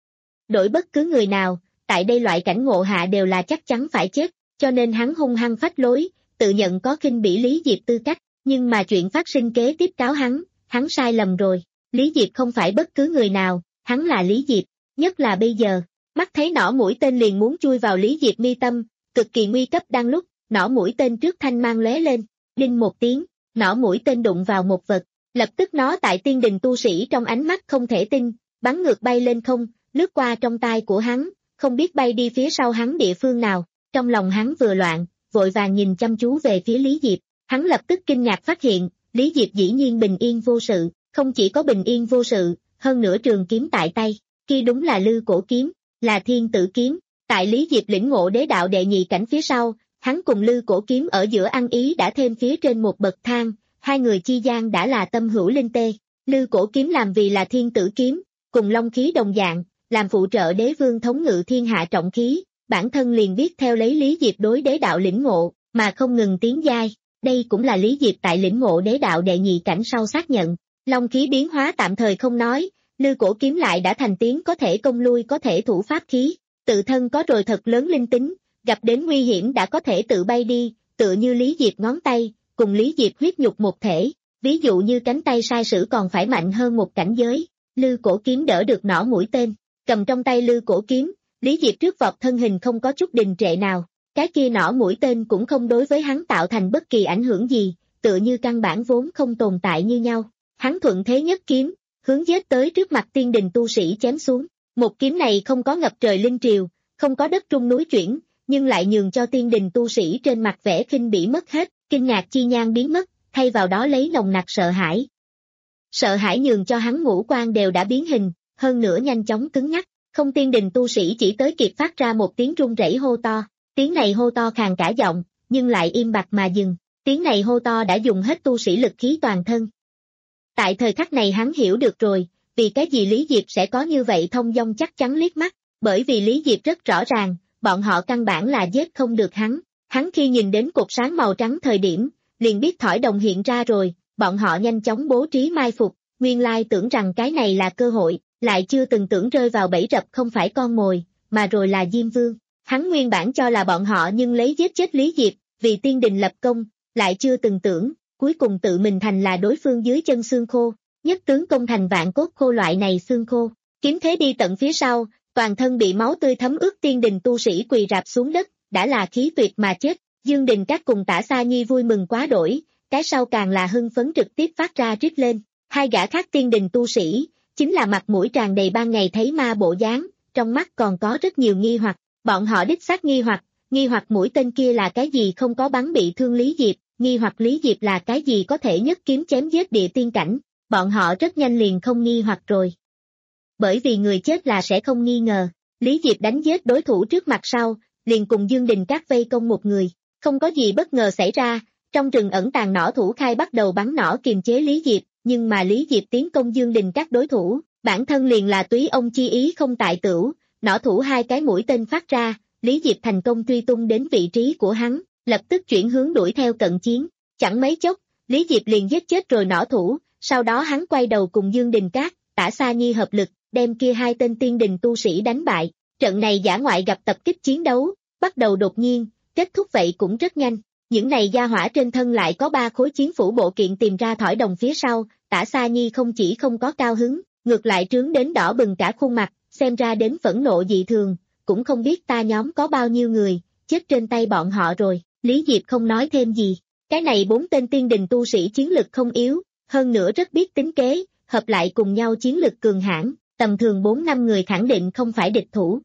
Đổi bất cứ người nào, tại đây loại cảnh ngộ hạ đều là chắc chắn phải chết, cho nên hắn hung hăng phách lối, tự nhận có khinh bỉ Lý Diệp tư cách, nhưng mà chuyện phát sinh kế tiếp cáo hắn, hắn sai lầm rồi, Lý Diệp không phải bất cứ người nào, hắn là Lý Diệp, nhất là bây giờ, mắt thấy nỏ mũi tên liền muốn chui vào Lý Diệp mi tâm, cực kỳ nguy cấp đang lúc, nỏ mũi tên trước thanh mang lóe lên, đinh một tiếng, nỏ mũi tên đụng vào một vật, lập tức nó tại tiên đình tu sĩ trong ánh mắt không thể tin, bắn ngược bay lên không, lướt qua trong tai của hắn, không biết bay đi phía sau hắn địa phương nào, trong lòng hắn vừa loạn, vội vàng nhìn chăm chú về phía Lý Diệp, hắn lập tức kinh ngạc phát hiện, Lý Diệp dĩ nhiên bình yên vô sự, không chỉ có bình yên vô sự, hơn nữa trường kiếm tại tay, kia đúng là Lư Cổ kiếm, là thiên tử kiếm, tại Lý Diệp lĩnh ngộ đế đạo đệ nhị cảnh phía sau, hắn cùng Lư Cổ kiếm ở giữa ăn ý đã thêm phía trên một bậc thang, hai người chi gian đã là tâm hữu linh tê, Lư Cổ kiếm làm vì là thiên tử kiếm, cùng long khí đồng dạng, làm phụ trợ đế vương thống ngự thiên hạ trọng khí, bản thân liền biết theo lấy Lý Diệp đối đế đạo lĩnh ngộ, mà không ngừng tiến giai, đây cũng là Lý Diệp tại lĩnh ngộ đế đạo đệ nhị cảnh sau xác nhận, long khí biến hóa tạm thời không nói, Lư Cổ kiếm lại đã thành tiếng có thể công lui có thể thủ pháp khí, tự thân có rồi thật lớn linh tính, gặp đến nguy hiểm đã có thể tự bay đi, tựa như Lý Diệp ngón tay, cùng Lý Diệp huyết nhục một thể, ví dụ như cánh tay sai sử còn phải mạnh hơn một cảnh giới, Lư Cổ kiếm đỡ được nỏ mũi tên, cầm trong tay Lư Cổ kiếm, Lý Diệp trước vọt thân hình không có chút đình trệ nào, cái kia nỏ mũi tên cũng không đối với hắn tạo thành bất kỳ ảnh hưởng gì, tựa như căn bản vốn không tồn tại như nhau. Hắn thuận thế nhất kiếm, hướng giết tới trước mặt tiên đình tu sĩ chém xuống. Một kiếm này không có ngập trời linh triều, không có đất trung núi chuyển, nhưng lại nhường cho tiên đình tu sĩ trên mặt vẻ khinh bỉ mất hết, kinh ngạc chi nhan biến mất, thay vào đó lấy nồng nặc sợ hãi. Sợ hãi nhường cho hắn ngũ quan đều đã biến hình, hơn nữa nhanh chóng cứng nhắc. Không, tiên đình tu sĩ chỉ tới kịp phát ra một tiếng run rẩy hô to, tiếng này hô to khàn cả giọng, nhưng lại im bặt mà dừng, tiếng này hô to đã dùng hết tu sĩ lực khí toàn thân. Tại thời khắc này hắn hiểu được rồi, vì cái gì Lý Diệp sẽ có như vậy thông dong chắc chắn liếc mắt, bởi vì Lý Diệp rất rõ ràng, bọn họ căn bản là giết không được hắn. Hắn khi nhìn đến cột sáng màu trắng thời điểm, liền biết thỏi đồng hiện ra rồi, bọn họ nhanh chóng bố trí mai phục, nguyên lai tưởng rằng cái này là cơ hội, lại chưa từng tưởng rơi vào bẫy rập không phải con mồi, mà rồi là Diêm Vương. Hắn nguyên bản cho là bọn họ nhưng lấy giết chết Lý Diệp, vì tiên đình lập công, lại chưa từng tưởng, cuối cùng tự mình thành là đối phương dưới chân xương khô, nhất tướng công thành vạn cốt khô loại này xương khô. Kiếm thế đi tận phía sau, toàn thân bị máu tươi thấm ướt tiên đình tu sĩ quỳ rạp xuống đất, đã là khí tuyệt mà chết. Dương Đình Các cùng Tả Sa Nhi vui mừng quá đổi, cái sau càng là hưng phấn trực tiếp phát ra rít lên. Hai gã khác tiên đình tu sĩ, chính là mặt mũi tràn đầy ban ngày thấy ma bộ dáng, trong mắt còn có rất nhiều nghi hoặc, bọn họ đích xác nghi hoặc, nghi hoặc mũi tên kia là cái gì không có bắn bị thương Lý Diệp, nghi hoặc Lý Diệp là cái gì có thể nhất kiếm chém giết địa tiên cảnh, bọn họ rất nhanh liền không nghi hoặc rồi. Bởi vì người chết là sẽ không nghi ngờ, Lý Diệp đánh giết đối thủ trước mặt sau, liền cùng Dương Đình Các vây công một người, không có gì bất ngờ xảy ra, trong rừng ẩn tàng nỏ thủ khai bắt đầu bắn nỏ kiềm chế Lý Diệp, nhưng mà Lý Diệp tiến công Dương Đình Các đối thủ, bản thân liền là túy ông chi ý không tại tửu, nỏ thủ hai cái mũi tên phát ra, Lý Diệp thành công truy tung đến vị trí của hắn, lập tức chuyển hướng đuổi theo cận chiến, chẳng mấy chốc, Lý Diệp liền giết chết rồi nỏ thủ, sau đó hắn quay đầu cùng Dương Đình Các, Tả Sa Nhi hợp lực, đem kia hai tên tiên đình tu sĩ đánh bại, trận này dã ngoại gặp tập kích chiến đấu, bắt đầu đột nhiên, kết thúc vậy cũng rất nhanh. Những này gia hỏa trên thân lại có ba khối chiến phủ bộ kiện tìm ra thỏi đồng phía sau, Tả Sa Nhi không chỉ không có cao hứng, ngược lại trướng đến đỏ bừng cả khuôn mặt, xem ra đến phẫn nộ dị thường, cũng không biết ta nhóm có bao nhiêu người, chết trên tay bọn họ rồi. Lý Diệp không nói thêm gì, cái này bốn tên tiên đình tu sĩ chiến lực không yếu, hơn nữa rất biết tính kế, hợp lại cùng nhau chiến lực cường hãn, tầm thường bốn năm người khẳng định không phải địch thủ.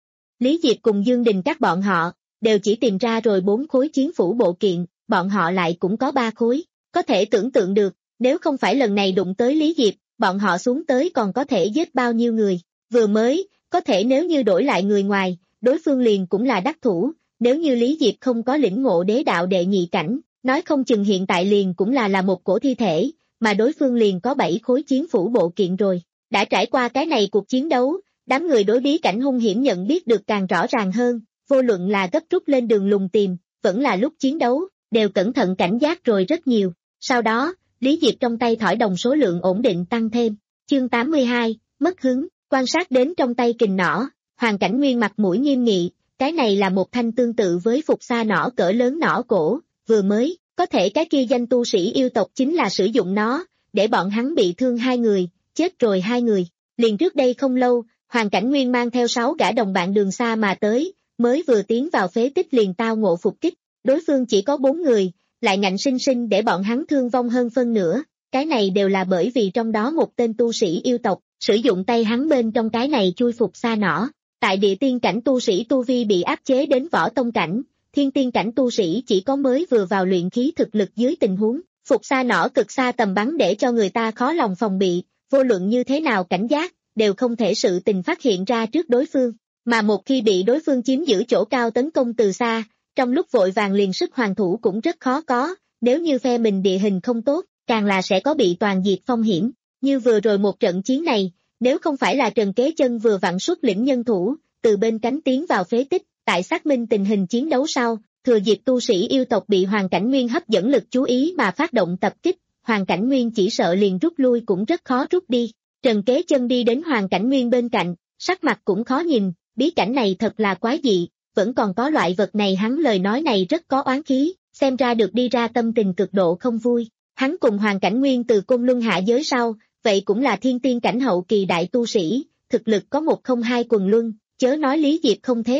Lý Diệp cùng Dương Đình Các bọn họ, đều chỉ tìm ra rồi bốn khối chiến phủ bộ kiện, bọn họ lại cũng có ba khối, có thể tưởng tượng được, nếu không phải lần này đụng tới Lý Diệp, bọn họ xuống tới còn có thể giết bao nhiêu người, vừa mới, có thể nếu như đổi lại người ngoài, đối phương liền cũng là đắc thủ, nếu như Lý Diệp không có lĩnh ngộ đế đạo đệ nhị cảnh, nói không chừng hiện tại liền cũng là là một cổ thi thể, mà đối phương liền có bảy khối chiến phủ bộ kiện rồi. Đã trải qua cái này cuộc chiến đấu, đám người đối bí cảnh hung hiểm nhận biết được càng rõ ràng hơn, vô luận là gấp rút lên đường lùng tìm, vẫn là lúc chiến đấu, đều cẩn thận cảnh giác rồi rất nhiều. Sau đó, Lý Diệp trong tay thỏi đồng số lượng ổn định tăng thêm. Chương tám mươi hai, mất hứng, quan sát đến trong tay kình nỏ, Hoàng Cảnh Nguyên mặt mũi nghiêm nghị, cái này là một thanh tương tự với phục sa nỏ cỡ lớn nỏ cổ, vừa mới, có thể cái kia danh tu sĩ yêu tộc chính là sử dụng nó, để bọn hắn bị thương hai người, chết rồi hai người. Liền trước đây không lâu, Hoàng Cảnh Nguyên mang theo sáu gã đồng bạn đường xa mà tới, mới vừa tiến vào phế tích liền tao ngộ phục kích, đối phương chỉ có bốn người, lại ngạnh sinh sinh để bọn hắn thương vong hơn phân nửa, cái này đều là bởi vì trong đó một tên tu sĩ yêu tộc, sử dụng tay hắn bên trong cái này chui phục sa nỏ. Tại địa tiên cảnh tu sĩ tu vi bị áp chế đến võ tông cảnh, thiên tiên cảnh tu sĩ chỉ có mới vừa vào luyện khí thực lực dưới tình huống, phục sa nỏ cực xa tầm bắn để cho người ta khó lòng phòng bị, vô luận như thế nào cảnh giác, đều không thể sự tình phát hiện ra trước đối phương, mà một khi bị đối phương chiếm giữ chỗ cao tấn công từ xa, trong lúc vội vàng liền sức hoàn thủ cũng rất khó có, nếu như phe mình địa hình không tốt, càng là sẽ có bị toàn diệt phong hiểm, như vừa rồi một trận chiến này, nếu không phải là Trần Kế Chân vừa vặn xuất lĩnh nhân thủ, từ bên cánh tiến vào phế tích, tại xác minh tình hình chiến đấu sau, thừa dịp tu sĩ yêu tộc bị Hoàng Cảnh Nguyên hấp dẫn lực chú ý mà phát động tập kích, Hoàng Cảnh Nguyên chỉ sợ liền rút lui cũng rất khó rút đi. Trần Kế Chân đi đến Hoàng Cảnh Nguyên bên cạnh, sắc mặt cũng khó nhìn, bí cảnh này thật là quái dị, vẫn còn có loại vật này, hắn lời nói này rất có oán khí, xem ra được đi ra tâm tình cực độ không vui. Hắn cùng Hoàng Cảnh Nguyên từ Côn Luân hạ giới sau, vậy cũng là thiên tiên cảnh hậu kỳ đại tu sĩ, thực lực có một không hai quần luân, chớ nói Lý Diệp không thế bằng,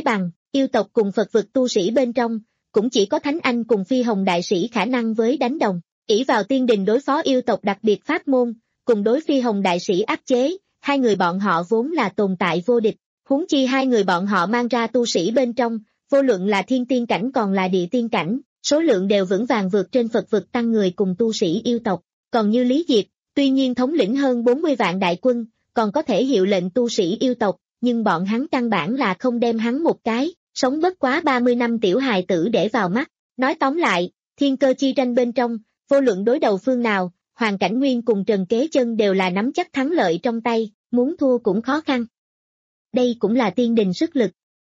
yêu tộc cùng Phật vực tu sĩ bên trong, cũng chỉ có Thánh Anh cùng Phi Hồng Đại Sĩ khả năng với đánh đồng, ỷ vào tiên đình đối phó yêu tộc đặc biệt pháp môn, cùng đối Phi Hồng Đại Sĩ áp chế, hai người bọn họ vốn là tồn tại vô địch, huống chi hai người bọn họ mang ra tu sĩ bên trong, vô luận là thiên tiên cảnh còn là địa tiên cảnh, số lượng đều vững vàng vượt trên Phật vực tăng người cùng tu sĩ yêu tộc, còn như Lý Diệp, tuy nhiên thống lĩnh hơn bốn mươi vạn đại quân, còn có thể hiệu lệnh tu sĩ yêu tộc, nhưng bọn hắn căn bản là không đem hắn một cái, sống bất quá ba mươi năm tiểu hài tử để vào mắt. Nói tóm lại, thiên cơ chi tranh bên trong, vô luận đối đầu phương nào, Hoàng Cảnh Nguyên cùng Trần Kế Chân đều là nắm chắc thắng lợi trong tay, muốn thua cũng khó khăn. Đây cũng là tiên đình sức lực.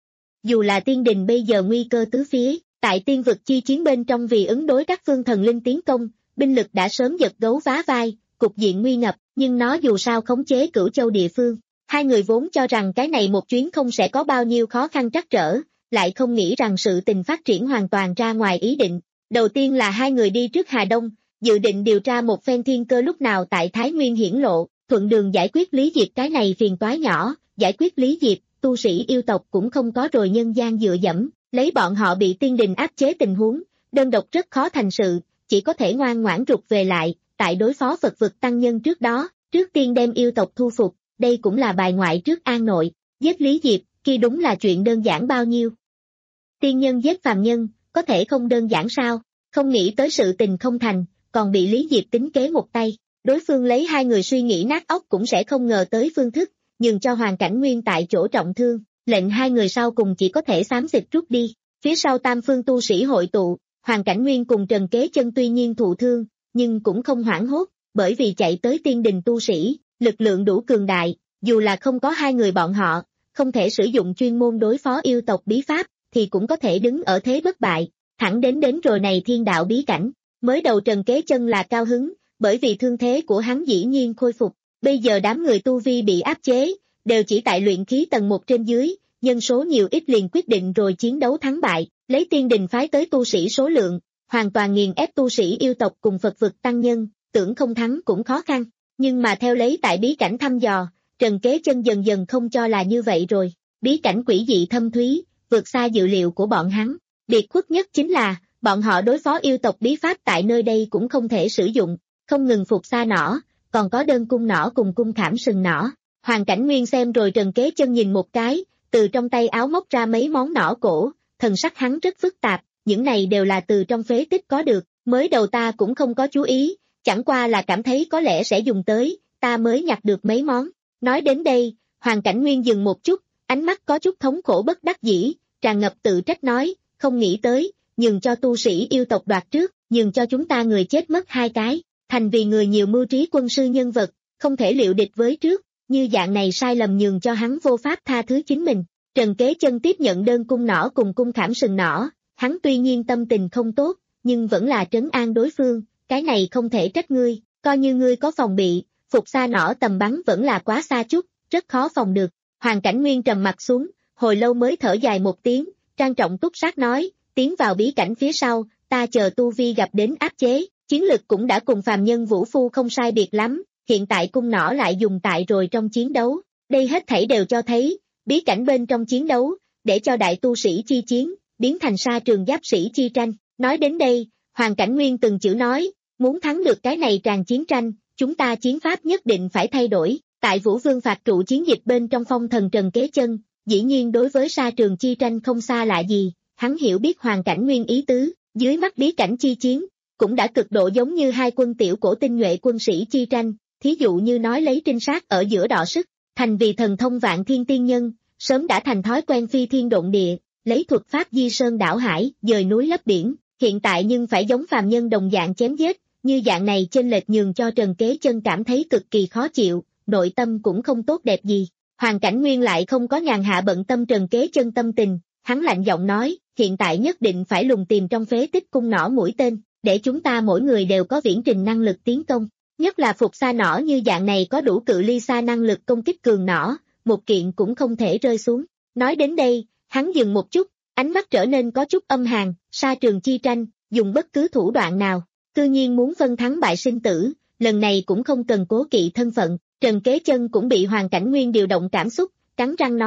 Dù là tiên đình bây giờ nguy cơ tứ phía, tại tiên vực chi chiến bên trong vì ứng đối các phương thần linh tiến công, binh lực đã sớm giật gấu vá vai, cục diện nguy ngập, nhưng nó dù sao khống chế Cửu Châu địa phương. Hai người vốn cho rằng cái này một chuyến không sẽ có bao nhiêu khó khăn trắc trở, lại không nghĩ rằng sự tình phát triển hoàn toàn ra ngoài ý định. Đầu tiên là hai người đi trước Hà Đông, dự định điều tra một phen thiên cơ lúc nào tại Thái Nguyên hiển lộ, thuận đường giải quyết Lý Diệp cái này phiền toái nhỏ, giải quyết Lý Diệp, tu sĩ yêu tộc cũng không có rồi nhân gian dựa dẫm, lấy bọn họ bị tiên đình áp chế tình huống, đơn độc rất khó thành sự, chỉ có thể ngoan ngoãn rụt về lại, tại đối phó Phật vực tăng nhân trước đó, trước tiên đem yêu tộc thu phục, đây cũng là bài ngoại trước an nội, giết Lý Diệp, kia đúng là chuyện đơn giản bao nhiêu. Tiên nhân giết phàm nhân, có thể không đơn giản sao, không nghĩ tới sự tình không thành, còn bị Lý Diệp tính kế một tay, đối phương lấy hai người suy nghĩ nát óc cũng sẽ không ngờ tới phương thức, nhường cho Hoàng Cảnh Nguyên tại chỗ trọng thương, lệnh hai người sau cùng chỉ có thể xám xịt rút đi, phía sau tam phương tu sĩ hội tụ, Hoàng Cảnh Nguyên cùng Trần Kế Chân tuy nhiên thụ thương, nhưng cũng không hoảng hốt, bởi vì chạy tới tiên đình tu sĩ, lực lượng đủ cường đại, dù là không có hai người bọn họ, không thể sử dụng chuyên môn đối phó yêu tộc bí pháp, thì cũng có thể đứng ở thế bất bại, thẳng đến đến rồi này thiên đạo bí cảnh. Mới đầu Trần Kế Chân là cao hứng, bởi vì thương thế của hắn dĩ nhiên khôi phục, bây giờ đám người tu vi bị áp chế, đều chỉ tại luyện khí tầng một trên dưới, nhân số nhiều ít liền quyết định rồi chiến đấu thắng bại, lấy tiên đình phái tới tu sĩ số lượng, hoàn toàn nghiền ép tu sĩ yêu tộc cùng Phật vực tăng nhân, tưởng không thắng cũng khó khăn, nhưng mà theo lấy tại bí cảnh thăm dò, Trần Kế Chân dần dần không cho là như vậy rồi, bí cảnh quỷ dị thâm thúy, vượt xa dự liệu của bọn hắn, biệt khuất nhất chính là, bọn họ đối phó yêu tộc bí pháp tại nơi đây cũng không thể sử dụng, không ngừng phục xa nỏ, còn có đơn cung nỏ cùng cung khảm sừng nỏ. Hoàng Cảnh Nguyên xem rồi Trần Kế Chân nhìn một cái, từ trong tay áo móc ra mấy món nỏ cổ, thần sắc hắn rất phức tạp, những này đều là từ trong phế tích có được, mới đầu ta cũng không có chú ý, chẳng qua là cảm thấy có lẽ sẽ dùng tới, ta mới nhặt được mấy món. Nói đến đây, Hoàng Cảnh Nguyên dừng một chút, ánh mắt có chút thống khổ bất đắc dĩ, tràn ngập tự trách nói, không nghĩ tới, nhường cho tu sĩ yêu tộc đoạt trước, nhường cho chúng ta người chết mất hai cái, thành vì người nhiều mưu trí quân sư nhân vật, không thể liệu địch với trước, như dạng này sai lầm nhường cho hắn vô pháp tha thứ chính mình. Trần Kế Chân tiếp nhận đơn cung nỏ cùng cung khảm sừng nỏ, hắn tuy nhiên tâm tình không tốt, nhưng vẫn là trấn an đối phương, cái này không thể trách ngươi, coi như ngươi có phòng bị, phục xa nỏ tầm bắn vẫn là quá xa chút, rất khó phòng được. Hoàng Cảnh Nguyên trầm mặt xuống, hồi lâu mới thở dài một tiếng, trang trọng túc sát nói, tiến vào bí cảnh phía sau, ta chờ tu vi gặp đến áp chế, chiến lực cũng đã cùng phàm nhân vũ phu không sai biệt lắm, hiện tại cung nỏ lại dùng tại rồi trong chiến đấu, đây hết thảy đều cho thấy, bí cảnh bên trong chiến đấu, để cho đại tu sĩ chi chiến, biến thành sa trường giáp sĩ chi tranh. Nói đến đây, Hoàng Cảnh Nguyên từng chữ nói, muốn thắng được cái này tràn chiến tranh, chúng ta chiến pháp nhất định phải thay đổi. Tại Vũ Vương phạt trụ chiến dịch bên trong phong thần Trần Kế Chân, dĩ nhiên đối với sa trường chi tranh không xa lạ gì, hắn hiểu biết Hoàng Cảnh Nguyên ý tứ, dưới mắt bí cảnh chi chiến, cũng đã cực độ giống như hai quân tiểu cổ tinh nhuệ quân sĩ chi tranh, thí dụ như nói lấy trinh sát ở giữa đọ sức, thành vì thần thông vạn thiên tiên nhân, sớm đã thành thói quen phi thiên độn địa, lấy thuật pháp di sơn đảo hải, dời núi lấp biển, hiện tại nhưng phải giống phàm nhân đồng dạng chém giết, như dạng này chênh lệch nhường cho Trần Kế Chân cảm thấy cực kỳ khó chịu, nội tâm cũng không tốt đẹp gì. Hoàng Cảnh Nguyên lại không có nhàn hạ bận tâm Trần Kế Chân tâm tình, hắn lạnh giọng nói, hiện tại nhất định phải lùng tìm trong phế tích cung nỏ mũi tên, để chúng ta mỗi người đều có viễn trình năng lực tiến công, nhất là phục xa nỏ như dạng này có đủ cự ly xa năng lực công kích cường nỏ, một kiện cũng không thể rơi xuống. Nói đến đây, hắn dừng một chút, ánh mắt trở nên có chút âm hàn, sa trường chi tranh, dùng bất cứ thủ đoạn nào, tự nhiên muốn phân thắng bại sinh tử, lần này cũng không cần cố kỵ thân phận. Trần Kế Chân cũng bị Hoàng Cảnh Nguyên điều động cảm xúc, cắn răng nói,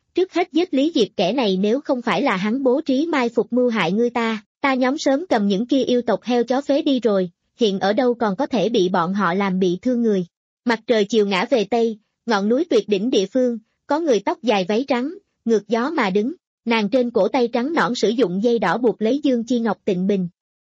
trước hết giết Lý Diệp kẻ này, nếu không phải là hắn bố trí mai phục mưu hại ngươi ta, ta nhóm sớm cầm những kia yêu tộc heo chó phế đi rồi, hiện ở đâu còn có thể bị bọn họ làm bị thương người. Mặt trời chiều ngã về Tây, ngọn núi tuyệt đỉnh địa phương, có người tóc dài váy trắng, ngược gió mà đứng, nàng trên cổ tay trắng nõn sử dụng dây đỏ buộc lấy dương chi ngọc tịnh bình.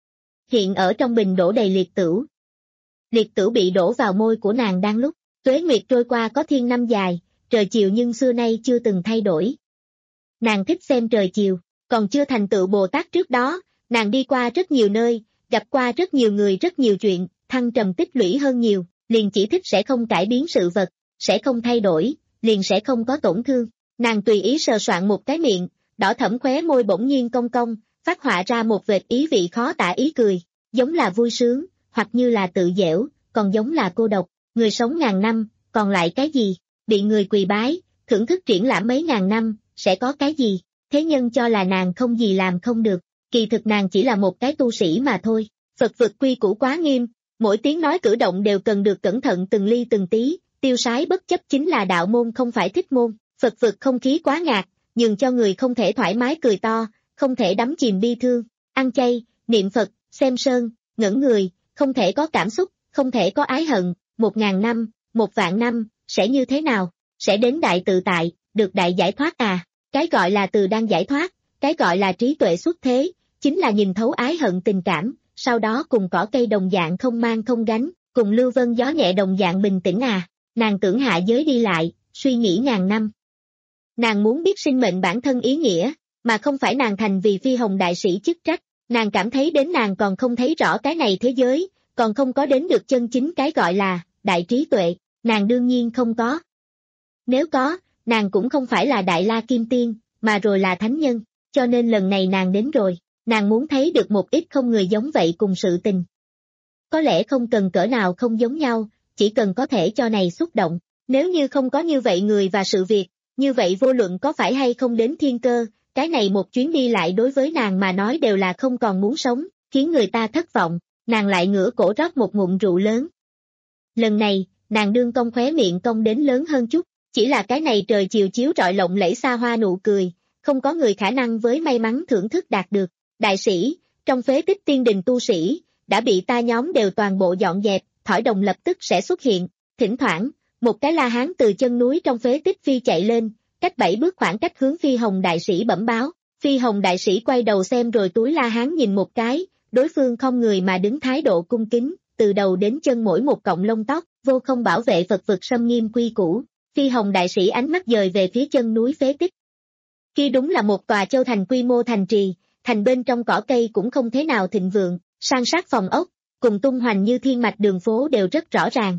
Hiện ở trong bình đổ đầy liệt tửu. Liệt tửu bị đổ vào môi của nàng đang lúc, tuế nguyệt trôi qua có thiên năm dài, trời chiều nhưng xưa nay chưa từng thay đổi. Nàng thích xem trời chiều, còn chưa thành tựu Bồ Tát trước đó, nàng đi qua rất nhiều nơi, gặp qua rất nhiều người, rất nhiều chuyện, thăng trầm tích lũy hơn nhiều, liền chỉ thích sẽ không cải biến sự vật, sẽ không thay đổi, liền sẽ không có tổn thương. Nàng tùy ý sờ soạn một cái miệng, đỏ thẫm khóe môi bỗng nhiên cong cong, phát họa ra một vệt ý vị khó tả ý cười, giống là vui sướng, hoặc như là tự dễu, còn giống là cô độc. Người sống ngàn năm, còn lại cái gì? Bị người quỳ bái, thưởng thức triển lãm mấy ngàn năm, sẽ có cái gì? Thế nhân cho là nàng không gì làm không được, kỳ thực nàng chỉ là một cái tu sĩ mà thôi. Phật vực quy củ quá nghiêm, mỗi tiếng nói cử động đều cần được cẩn thận từng ly từng tí, tiêu sái bất chấp chính là đạo môn không phải thích môn. Phật vực không khí quá ngạt, nhường cho người không thể thoải mái cười to, không thể đắm chìm bi thương, ăn chay, niệm Phật, xem sơn, ngẩn người, không thể có cảm xúc, không thể có ái hận. Một ngàn năm, một vạn năm, sẽ như thế nào? Sẽ đến đại tự tại, được đại giải thoát à? Cái gọi là từ đang giải thoát, cái gọi là trí tuệ xuất thế, chính là nhìn thấu ái hận tình cảm, sau đó cùng cỏ cây đồng dạng không mang không gánh, cùng lưu vân gió nhẹ đồng dạng bình tĩnh à? Nàng tưởng hạ giới đi lại, suy nghĩ ngàn năm. Nàng muốn biết sinh mệnh bản thân ý nghĩa, mà không phải nàng thành vì phi hồng đại sĩ chức trách. Nàng cảm thấy đến nàng còn không thấy rõ cái này thế giới, còn không có đến được chân chính cái gọi là đại trí tuệ, nàng đương nhiên không có. Nếu có, nàng cũng không phải là đại la kim tiên, mà rồi là thánh nhân, cho nên lần này nàng đến rồi, nàng muốn thấy được một ít không người giống vậy cùng sự tình. Có lẽ không cần cỡ nào không giống nhau, chỉ cần có thể cho này xúc động, nếu như không có như vậy người và sự việc, như vậy vô luận có phải hay không đến thiên cơ, cái này một chuyến đi lại đối với nàng mà nói đều là không còn muốn sống, khiến người ta thất vọng. Nàng lại ngửa cổ rót một ngụm rượu lớn. Lần này, nàng đương cong khóe miệng cong đến lớn hơn chút, chỉ là cái này trời chiều chiếu rọi lộng lẫy xa hoa nụ cười, không có người khả năng với may mắn thưởng thức đạt được. Đại sĩ, trong phế tích tiên đình tu sĩ, đã bị ta nhóm đều toàn bộ dọn dẹp, thỏi đồng lập tức sẽ xuất hiện. Thỉnh thoảng, một cái la hán từ chân núi trong phế tích phi chạy lên, cách bảy bước khoảng cách hướng Phi Hồng đại sĩ bẩm báo. Phi Hồng đại sĩ quay đầu xem rồi túi la hán nhìn một cái. Đối phương không người mà đứng thái độ cung kính, từ đầu đến chân mỗi một cọng lông tóc, vô không bảo vệ Phật vực xâm nghiêm quy củ. Phi Hồng đại sĩ ánh mắt dời về phía chân núi phế tích. Kia đúng là một tòa châu thành quy mô thành trì, thành bên trong cỏ cây cũng không thế nào thịnh vượng, san sát phòng ốc, cùng tung hoành như thiên mạch đường phố đều rất rõ ràng.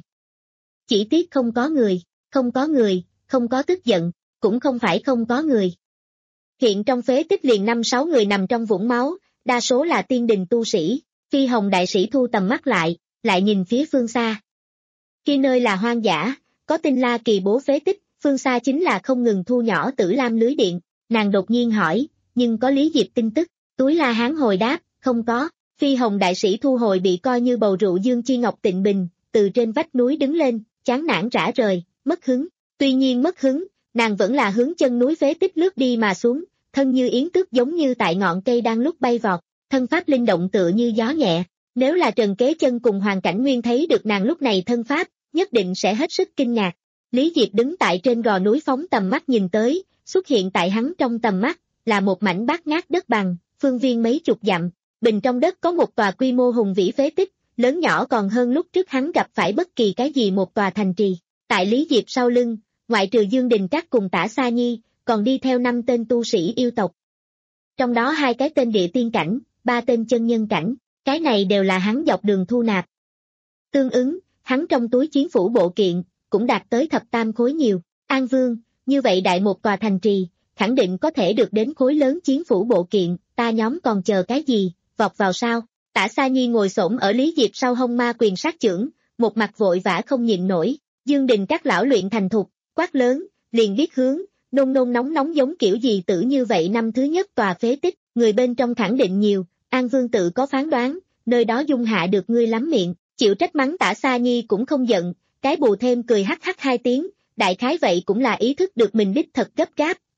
Chỉ tiếc không có người, không có người, không có tức giận, cũng không phải không có người. Hiện trong phế tích liền năm sáu người nằm trong vũng máu, đa số là tiên đình tu sĩ. Phi Hồng đại sĩ thu tầm mắt lại, lại nhìn phía phương xa. Khi nơi là hoang dã, có tinh la kỳ bố phế tích, phương xa chính là không ngừng thu nhỏ Tử Lam lưới điện. Nàng đột nhiên hỏi, nhưng có Lý Diệp tin tức? Túi la hán hồi đáp, không có. Phi Hồng đại sĩ thu hồi bị coi như bầu rượu dương chi ngọc tịnh bình, từ trên vách núi đứng lên, chán nản rã rời, mất hứng. Tuy nhiên mất hứng, nàng vẫn là hướng chân núi phế tích lướt đi mà xuống, thân như yến tước giống như tại ngọn cây đang lúc bay vọt, thân pháp linh động tựa như gió nhẹ. Nếu là Trần Kế Chân cùng Hoàng Cảnh Nguyên thấy được nàng lúc này thân pháp, nhất định sẽ hết sức kinh ngạc. Lý Diệp đứng tại trên gò núi phóng tầm mắt nhìn tới, xuất hiện tại hắn trong tầm mắt, là một mảnh bát ngát đất bằng, phương viên mấy chục dặm, bình trong đất có một tòa quy mô hùng vĩ phế tích, lớn nhỏ còn hơn lúc trước hắn gặp phải bất kỳ cái gì một tòa thành trì. Tại Lý Diệp sau lưng, ngoại trừ Dương Đình Trác cùng Tả Sa Nhi, còn đi theo năm tên tu sĩ yêu tộc. Trong đó hai cái tên địa tiên cảnh, ba tên chân nhân cảnh, cái này đều là hắn dọc đường thu nạp. Tương ứng, hắn trong túi chiến phủ bộ kiện, cũng đạt tới thập tam khối nhiều. An Vương, như vậy đại một tòa thành trì, khẳng định có thể được đến khối lớn chiến phủ bộ kiện, ta nhóm còn chờ cái gì, vọt vào sao? Tả Sa Nhi ngồi xổm ở Lý Diệp sau hông ma quyền sát chưởng, một mặt vội vã không nhịn nổi. Dương Đình các lão luyện thành thục, quát lớn, liền biết hướng, nôn nôn nóng nóng giống kiểu gì tử như vậy. Năm thứ nhất tòa phế tích, người bên trong khẳng định nhiều, An Vương tự có phán đoán, nơi đó dung hạ được ngươi lắm miệng, chịu trách mắng Tả Sa Nhi cũng không giận, cái bù thêm cười hắc hắc hai tiếng, đại khái vậy cũng là ý thức được mình đích thật gấp gáp,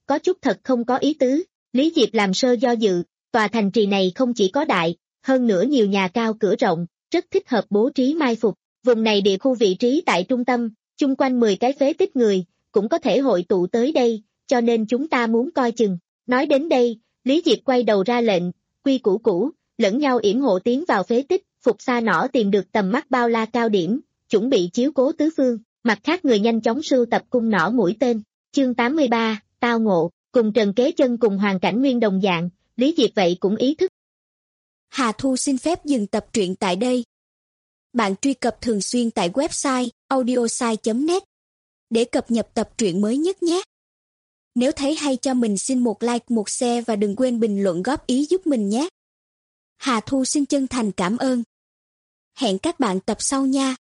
có chút thật không có ý tứ. Lý Diệp làm sơ do dự, tòa thành trì này không chỉ có đại, hơn nữa nhiều nhà cao cửa rộng, rất thích hợp bố trí mai phục. Vùng này địa khu vị trí tại trung tâm, chung quanh mười cái phế tích người, cũng có thể hội tụ tới đây, cho nên chúng ta muốn coi chừng. Nói đến đây, Lý Diệp quay đầu ra lệnh, quy củ cũ, lẫn nhau yểm hộ tiến vào phế tích, Phục Xa Nỏ tìm được tầm mắt bao la cao điểm, chuẩn bị chiếu cố tứ phương, mặt khác người nhanh chóng sưu tập cung nỏ mũi tên. Chương tám mươi ba, tao ngộ, cùng Trần Kế Chân cùng hoàn cảnh nguyên đồng dạng, Lý Diệp vậy cũng ý thức. Hà Thu xin phép dừng tập truyện tại đây. Bạn truy cập thường xuyên tại website audiosai chấm net để cập nhật tập truyện mới nhất nhé. Nếu thấy hay cho mình xin một like, một share và đừng quên bình luận góp ý giúp mình nhé. Hà Thu xin chân thành cảm ơn. Hẹn các bạn tập sau nha.